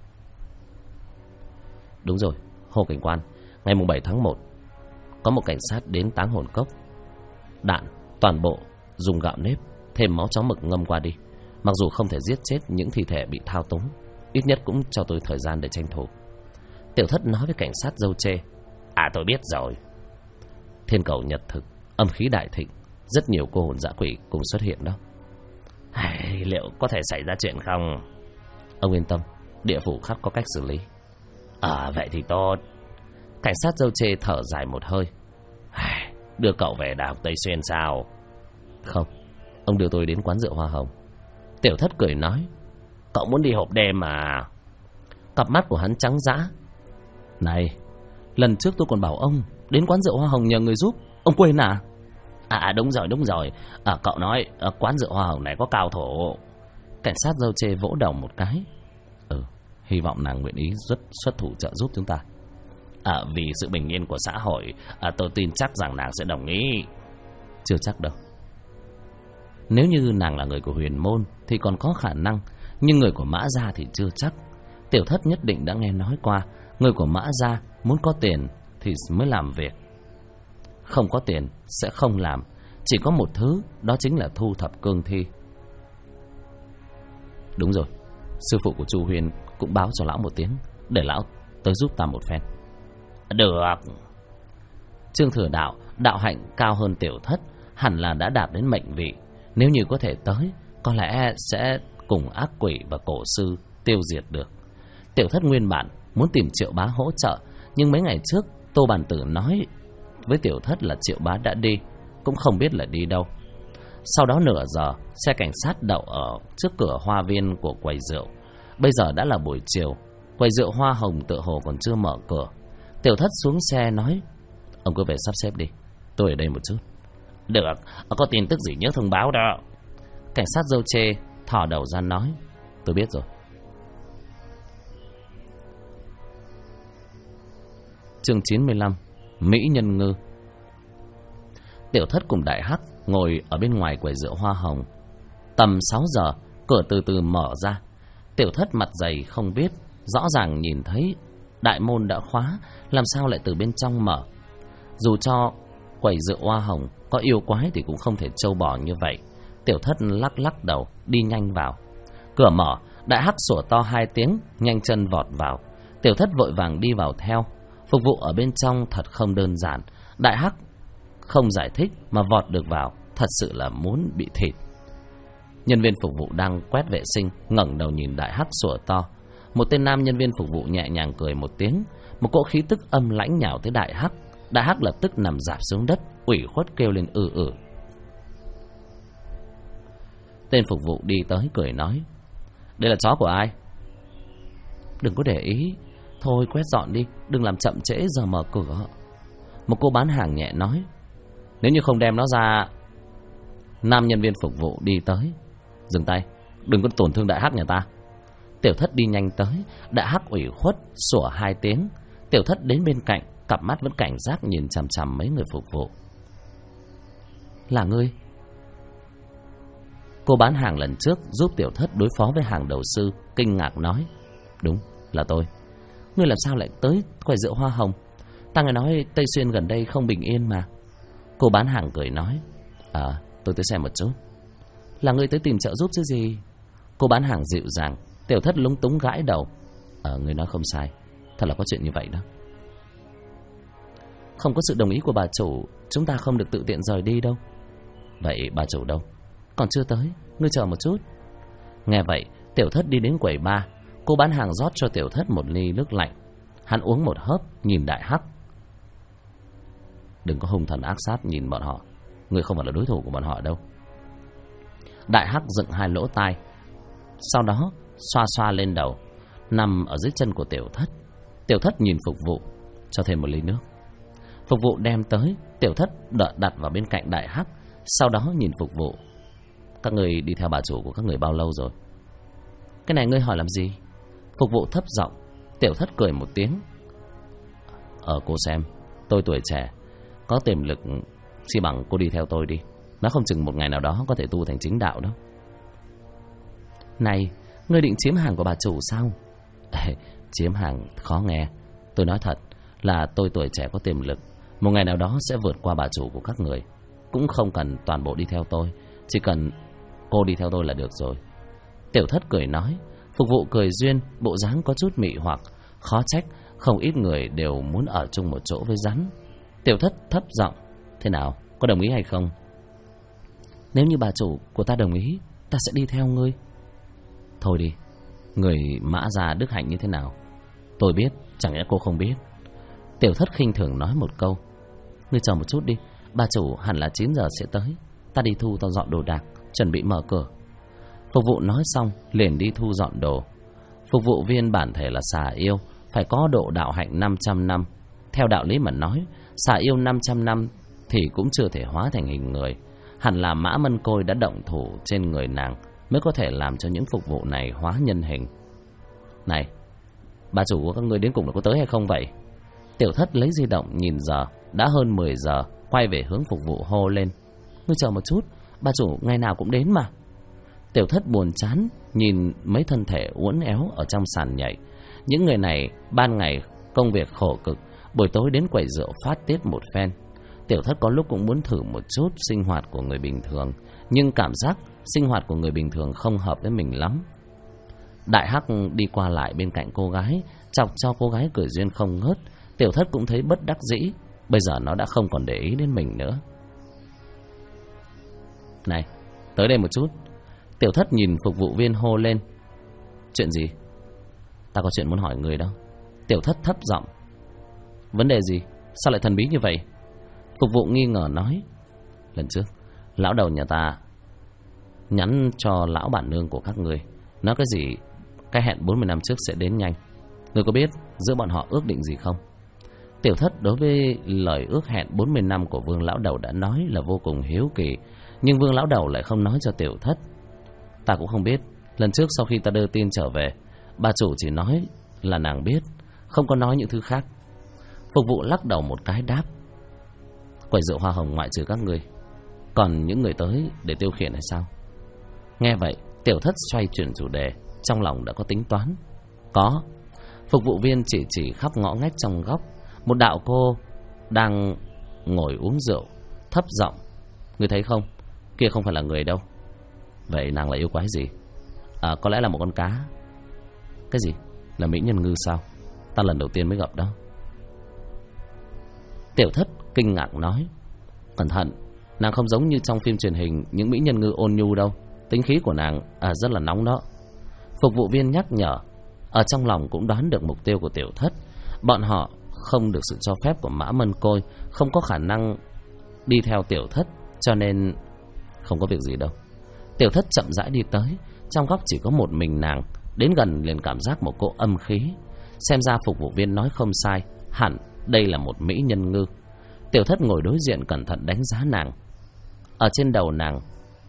Đúng rồi, Hồ Cảnh Quan, ngày 7 tháng 1 có một cảnh sát đến Táng Hồn Cốc. Đạn toàn bộ dùng gạo nếp thêm máu chó mực ngâm qua đi. Mặc dù không thể giết chết những thi thể bị thao túng, ít nhất cũng cho tôi thời gian để tranh thủ. Tiểu Thất nói với cảnh sát dâu chê. Tôi biết rồi. Thiên cầu nhật thực, âm khí đại thịnh, rất nhiều cô hồn dã quỷ cùng xuất hiện đó. Liệu có thể xảy ra chuyện không? Ông yên tâm, địa phủ khắc có cách xử lý. Vậy thì tốt. Cảnh sát dâu chê thở dài một hơi. Đưa cậu về Đại học Tây Xuyên sao? Không, ông đưa tôi đến quán rượu Hoa Hồng. Tiểu Thất cười nói. Cậu muốn đi hộp đêm mà. Cặp mắt của hắn trắng dã. Này, lần trước tôi còn bảo ông đến quán rượu Hoa Hồng nhờ người giúp, ông quên à? Đúng rồi. Cậu nói quán rượu Hoa Hồng này có cao thủ. Cảnh sát dâu chê vỗ đầu một cái. Hy vọng nàng nguyện ý xuất thủ trợ giúp chúng ta. Vì sự bình yên của xã hội, tôi tin chắc rằng nàng sẽ đồng ý. Chưa chắc đâu. Nếu như nàng là người của huyền môn thì còn có khả năng, nhưng người của Mã gia thì chưa chắc. Tiểu Thất nhất định đã nghe nói qua, người của Mã gia muốn có tiền thì mới làm việc, không có tiền sẽ không làm. Chỉ có một thứ, đó chính là thu thập cương thi. Đúng rồi, sư phụ của Chu Huyền cũng báo cho lão một tiếng, để lão tới giúp ta một phen. Được. Trương Thừa Đạo, đạo hạnh cao hơn Tiểu Thất, hẳn là đã đạt đến mệnh vị. Nếu như có thể tới, có lẽ sẽ cùng ác quỷ và cổ sư tiêu diệt được. Tiểu Thất nguyên bản muốn tìm Triệu Bá hỗ trợ, nhưng mấy ngày trước Tô Bản Tử nói với Tiểu Thất là Triệu Bá đã đi, cũng không biết là đi đâu. Sau đó nửa giờ, xe cảnh sát đậu ở trước cửa hoa viên của quầy rượu. Bây giờ đã là buổi chiều, quầy rượu Hoa Hồng tựa hồ còn chưa mở cửa. Tiểu Thất xuống xe nói: ông cứ về sắp xếp đi, tôi ở đây một chút. Được, có tin tức gì nhớ thông báo đó. Cảnh sát râu chê thò đầu ra nói: tôi biết rồi. Chương 95: Mỹ Nhân Ngư. Tiểu Thất cùng Đại Hắc ngồi ở bên ngoài quầy rượu Hoa Hồng. Tầm 6 giờ, cửa từ từ mở ra. Tiểu Thất mặt dày không biết, rõ ràng nhìn thấy đại môn đã khóa, làm sao lại từ bên trong mở. Dù cho quầy rượu Hoa Hồng có yêu quái thì cũng không thể trâu bò như vậy. Tiểu Thất lắc lắc đầu, đi nhanh vào. Cửa mở, Đại Hắc sủa to 2 tiếng, nhanh chân vọt vào. Tiểu Thất vội vàng đi vào theo. Phục vụ ở bên trong thật không đơn giản. Đại Hắc không giải thích mà vọt được vào, thật sự là muốn bị thịt. Nhân viên phục vụ đang quét vệ sinh ngẩng đầu nhìn Đại Hắc sủa to. Một tên nam nhân viên phục vụ nhẹ nhàng cười một tiếng. Một cỗ khí tức âm lãnh nhào tới Đại Hắc. Đại Hắc lập tức nằm rạp xuống đất, ủy khuất kêu lên ử. Tên phục vụ đi tới cười nói: đây là chó của ai? Đừng có để ý, thôi quét dọn đi, đừng làm chậm trễ giờ mở cửa. Một cô bán hàng nhẹ nói: nếu như không đem nó ra. Nam nhân viên phục vụ đi tới: dừng tay, đừng có tổn thương Đại Hắc nhà ta. Tiểu Thất đi nhanh tới. Đại Hắc ủy khuất sủa 2 tiếng. Tiểu Thất đến bên cạnh, cặp mắt vẫn cảnh giác nhìn chằm chằm mấy người phục vụ. Là ngươi? Cô bán hàng lần trước giúp Tiểu Thất đối phó với hàng đầu sư kinh ngạc nói: đúng, là tôi. Ngươi làm sao lại tới quầy rượu Hoa Hồng? Ta nghe nói Tây Xuyên gần đây không bình yên mà. Cô bán hàng cười nói: tôi tới xem một chút. Là ngươi tới tìm trợ giúp chứ gì? Cô bán hàng dịu dàng. Tiểu Thất lúng túng gãi đầu: ngươi nói không sai, thật là có chuyện như vậy đó. Không có sự đồng ý của bà chủ, chúng ta không được tự tiện rời đi đâu. Vậy bà chủ đâu? Còn chưa tới, ngươi chờ một chút. Nghe vậy, Tiểu Thất đi đến quầy bar. Cô bán hàng rót cho Tiểu Thất một ly nước lạnh. Hắn uống một hớp, nhìn Đại Hắc: đừng có hung thần ác sát nhìn bọn họ, ngươi không phải là đối thủ của bọn họ đâu. Đại Hắc dựng 2 lỗ tai, sau đó xoa xoa lên đầu, nằm ở dưới chân của Tiểu Thất. Tiểu Thất nhìn phục vụ: cho thêm một ly nước. Phục vụ đem tới. Tiểu Thất đặt vào bên cạnh Đại Hắc, sau đó nhìn phục vụ: các người đi theo bà chủ của các người bao lâu rồi? Cái này ngươi hỏi làm gì? Phục vụ thấp giọng. Tiểu Thất cười một tiếng: cô xem, tôi tuổi trẻ, có tiềm lực, chi bằng cô đi theo tôi đi. Nó không chừng một ngày nào đó có thể tu thành chính đạo đó. Này, ngươi định chiếm hàng của bà chủ sao? Chiếm hàng khó nghe. Tôi nói thật là tôi tuổi trẻ có tiềm lực, một ngày nào đó sẽ vượt qua bà chủ của các người. Cũng không cần toàn bộ đi theo tôi, chỉ cần cô đi theo tôi là được rồi. Tiểu Thất cười nói. Phục vụ cười duyên, bộ dáng có chút mị hoặc. Khó trách không ít người đều muốn ở chung một chỗ với rắn. Tiểu Thất thấp giọng: thế nào, có đồng ý hay không? Nếu như bà chủ của ta đồng ý, ta sẽ đi theo ngươi. Thôi đi, người Mã gia đức hạnh như thế nào tôi biết, chẳng lẽ cô không biết? Tiểu Thất khinh thường nói một câu: ngươi chờ một chút đi, bà chủ hẳn là 9 giờ sẽ tới. Ta đi thu dọn đồ đạc, chuẩn bị mở cửa. Phục vụ nói xong liền đi thu dọn đồ. Phục vụ viên bản thể là xà yêu, phải có độ đạo hạnh 500 năm. Theo đạo lý mà nói, xà yêu 500 năm thì cũng chưa thể hóa thành hình người. Hẳn là Mã Mân Côi đã động thủ trên người nàng mới có thể làm cho những phục vụ này hóa nhân hình. Này, bà chủ của các ngươi đến cùng là có tới hay không vậy? Tiểu Thất lấy di động nhìn giờ, đã hơn 10 giờ, quay về hướng phục vụ hô lên: ngươi chờ một chút, Bà chủ ngày nào cũng đến mà. Tiểu Thất buồn chán nhìn mấy thân thể uốn éo ở trong sàn nhảy. Những người này ban ngày công việc khổ cực, buổi tối đến quầy rượu phát tiết một phen. Tiểu Thất có lúc cũng muốn thử một chút sinh hoạt của người bình thường, nhưng cảm giác sinh hoạt của người bình thường không hợp với mình lắm. Đại Hắc đi qua lại bên cạnh cô gái, chọc cho cô gái cười duyên không ngớt. Tiểu Thất cũng thấy bất đắc dĩ, bây giờ nó đã không còn để ý đến mình nữa. Này, tới đây một chút. Tiểu Thất nhìn phục vụ viên hô lên. Chuyện gì? Ta có chuyện muốn hỏi người đó. Tiểu Thất thấp giọng. Vấn đề gì? Sao lại thần bí như vậy? Phục vụ nghi ngờ nói. Lần trước lão đầu nhà ta nhắn cho lão bản nương của các người, nói cái gì cái hẹn 40 năm trước sẽ đến nhanh. Người có biết giữa bọn họ ước định gì không? Tiểu Thất đối với lời ước hẹn 40 năm của Vương lão đầu đã nói là vô cùng hiếu kỳ, nhưng Vương lão đầu lại không nói cho Tiểu Thất. Ta cũng không biết. Lần trước sau khi ta đưa tin trở về, bà chủ chỉ nói là nàng biết, không có nói những thứ khác. Phục vụ lắc đầu một cái đáp. Quầy rượu Hoa Hồng ngoại trừ các người, còn những người tới để tiêu khiển hay sao? Nghe vậy, Tiểu Thất xoay chuyển chủ đề, trong lòng đã có tính toán. Có. Phục vụ viên chỉ khắp ngõ ngách trong góc. Một đạo cô đang ngồi uống rượu, thấp giọng. Người thấy không? Kia không phải là người đâu. Vậy nàng là yêu quái gì? Có lẽ là một con cá. Cái gì? Là mỹ nhân ngư sao? Ta lần đầu tiên mới gặp đó. Tiểu Thất kinh ngạc nói. Cẩn thận, nàng không giống như trong phim truyền hình những mỹ nhân ngư ôn nhu đâu. Tính khí của nàng rất là nóng đó. Phục vụ viên nhắc nhở. Ở trong lòng cũng đoán được mục tiêu của Tiểu Thất. Bọn họ không được sự cho phép của Mã Mân Côi, không có khả năng đi theo Tiểu Thất, cho nên không có việc gì đâu. Tiểu Thất chậm rãi đi tới. Trong góc chỉ có một mình nàng. Đến gần liền cảm giác một cỗ âm khí. Xem ra phục vụ viên nói không sai, hẳn đây là một mỹ nhân ngư. Tiểu Thất ngồi đối diện cẩn thận đánh giá nàng. Ở trên đầu nàng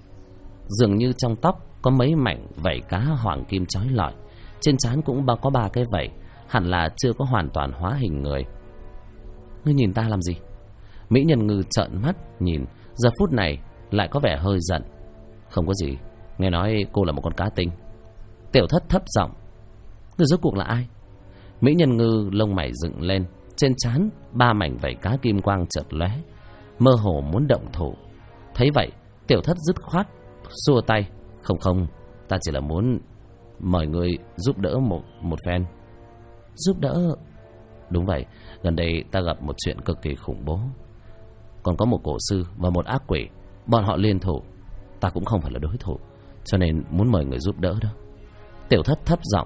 dường như trong tóc có mấy mảnh vảy cá hoàng kim chói lọi. Trên trán cũng có 3 cái vảy, hẳn là chưa có hoàn toàn hóa hình người. Ngươi nhìn ta làm gì? Mỹ nhân ngư trợn mắt nhìn, giờ phút này lại có vẻ hơi giận. Không có gì, nghe nói cô là một con cá tinh. Tiểu Thất thấp giọng. Ngươi rốt cuộc là ai? Mỹ nhân ngư lông mày dựng lên, trên trán 3 mảnh vảy cá kim quang chợt lóe, mơ hồ muốn động thủ. Thấy vậy, Tiểu Thất dứt khoát xua tay. Không, ta chỉ là muốn mời ngươi giúp đỡ một phen. Giúp đỡ? Đúng vậy, gần đây ta gặp một chuyện cực kỳ khủng bố. Còn có một cổ sư và một ác quỷ, bọn họ liên thủ. Ta cũng không phải là đối thủ, cho nên muốn mời người giúp đỡ đó. Tiểu Thất thấp giọng.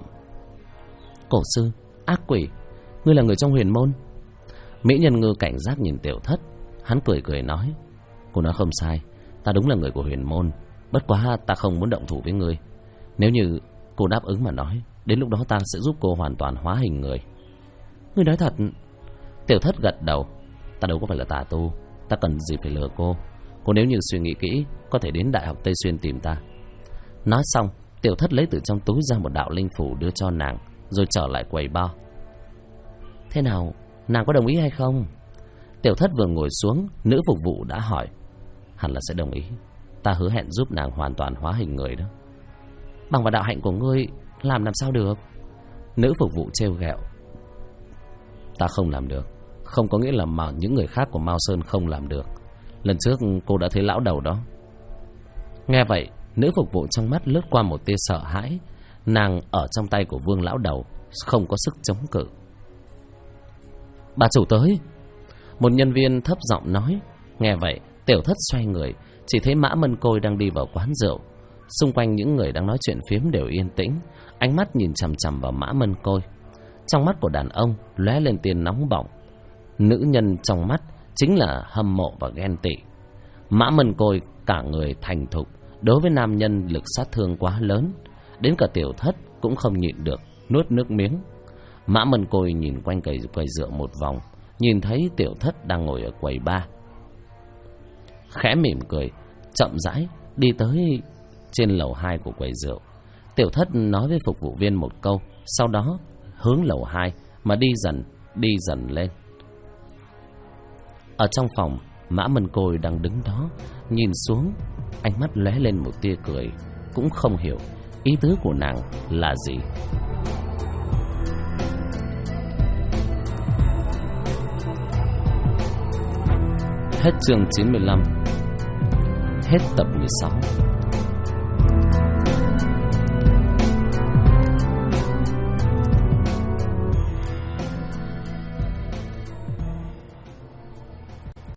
Cổ sư, ác quỷ, ngươi là người trong huyền môn? Mỹ nhân ngư cảnh giác nhìn Tiểu Thất. Hắn cười nói. Cô nói không sai, ta đúng là người của huyền môn. Bất quá ta không muốn động thủ với ngươi. Nếu như cô đáp ứng mà nói, đến lúc đó ta sẽ giúp cô hoàn toàn hóa hình người. Ngươi nói thật? Tiểu Thất gật đầu. Ta đâu có phải là tà tu, ta cần gì phải lừa cô. Cô nếu như suy nghĩ kỹ, có thể đến Đại học Tây Xuyên tìm ta. Nói xong, Tiểu Thất lấy từ trong túi ra một đạo linh phủ đưa cho nàng, rồi trở lại quầy bar. Thế nào, nàng có đồng ý hay không? Tiểu Thất vừa ngồi xuống, nữ phục vụ đã hỏi. Hẳn là sẽ đồng ý. Ta hứa hẹn giúp nàng hoàn toàn hóa hình người đó. Bằng vào đạo hạnh của ngươi, làm sao được? Nữ phục vụ trêu ghẹo. Ta không làm được, không có nghĩa là mà những người khác của Mao Sơn không làm được. Lần trước cô đã thấy lão đầu đó. Nghe vậy, nữ phục vụ trong mắt lướt qua một tia sợ hãi. Nàng ở trong tay của Vương lão đầu, không có sức chống cự. Bà chủ tới. Một nhân viên thấp giọng nói. Nghe vậy, Tiểu Thất xoay người, chỉ thấy Mã Mân Côi đang đi vào quán rượu. Xung quanh những người đang nói chuyện phiếm đều yên tĩnh, ánh mắt nhìn chằm chằm vào Mã Mân Côi. Trong mắt của đàn ông lóe lên tia nóng bỏng. Nữ nhân trong mắt chính là hâm mộ và ghen tị. Mã Mân Côi cả người thành thục, đối với nam nhân lực sát thương quá lớn, đến cả Tiểu Thất cũng không nhịn được, nuốt nước miếng. Mã Mân Côi nhìn quanh quầy rượu một vòng, nhìn thấy Tiểu Thất đang ngồi ở quầy bar, khẽ mỉm cười, chậm rãi đi tới trên lầu 2 của quầy rượu. Tiểu Thất nói với phục vụ viên một câu, sau đó hướng lầu 2 mà đi dần lên. Ở trong phòng, Mã Mân Côi đang đứng đó, nhìn xuống, ánh mắt lóe lên một tia cười, cũng không hiểu ý tứ của nàng là gì. Hết chương 95. Hết tập 16.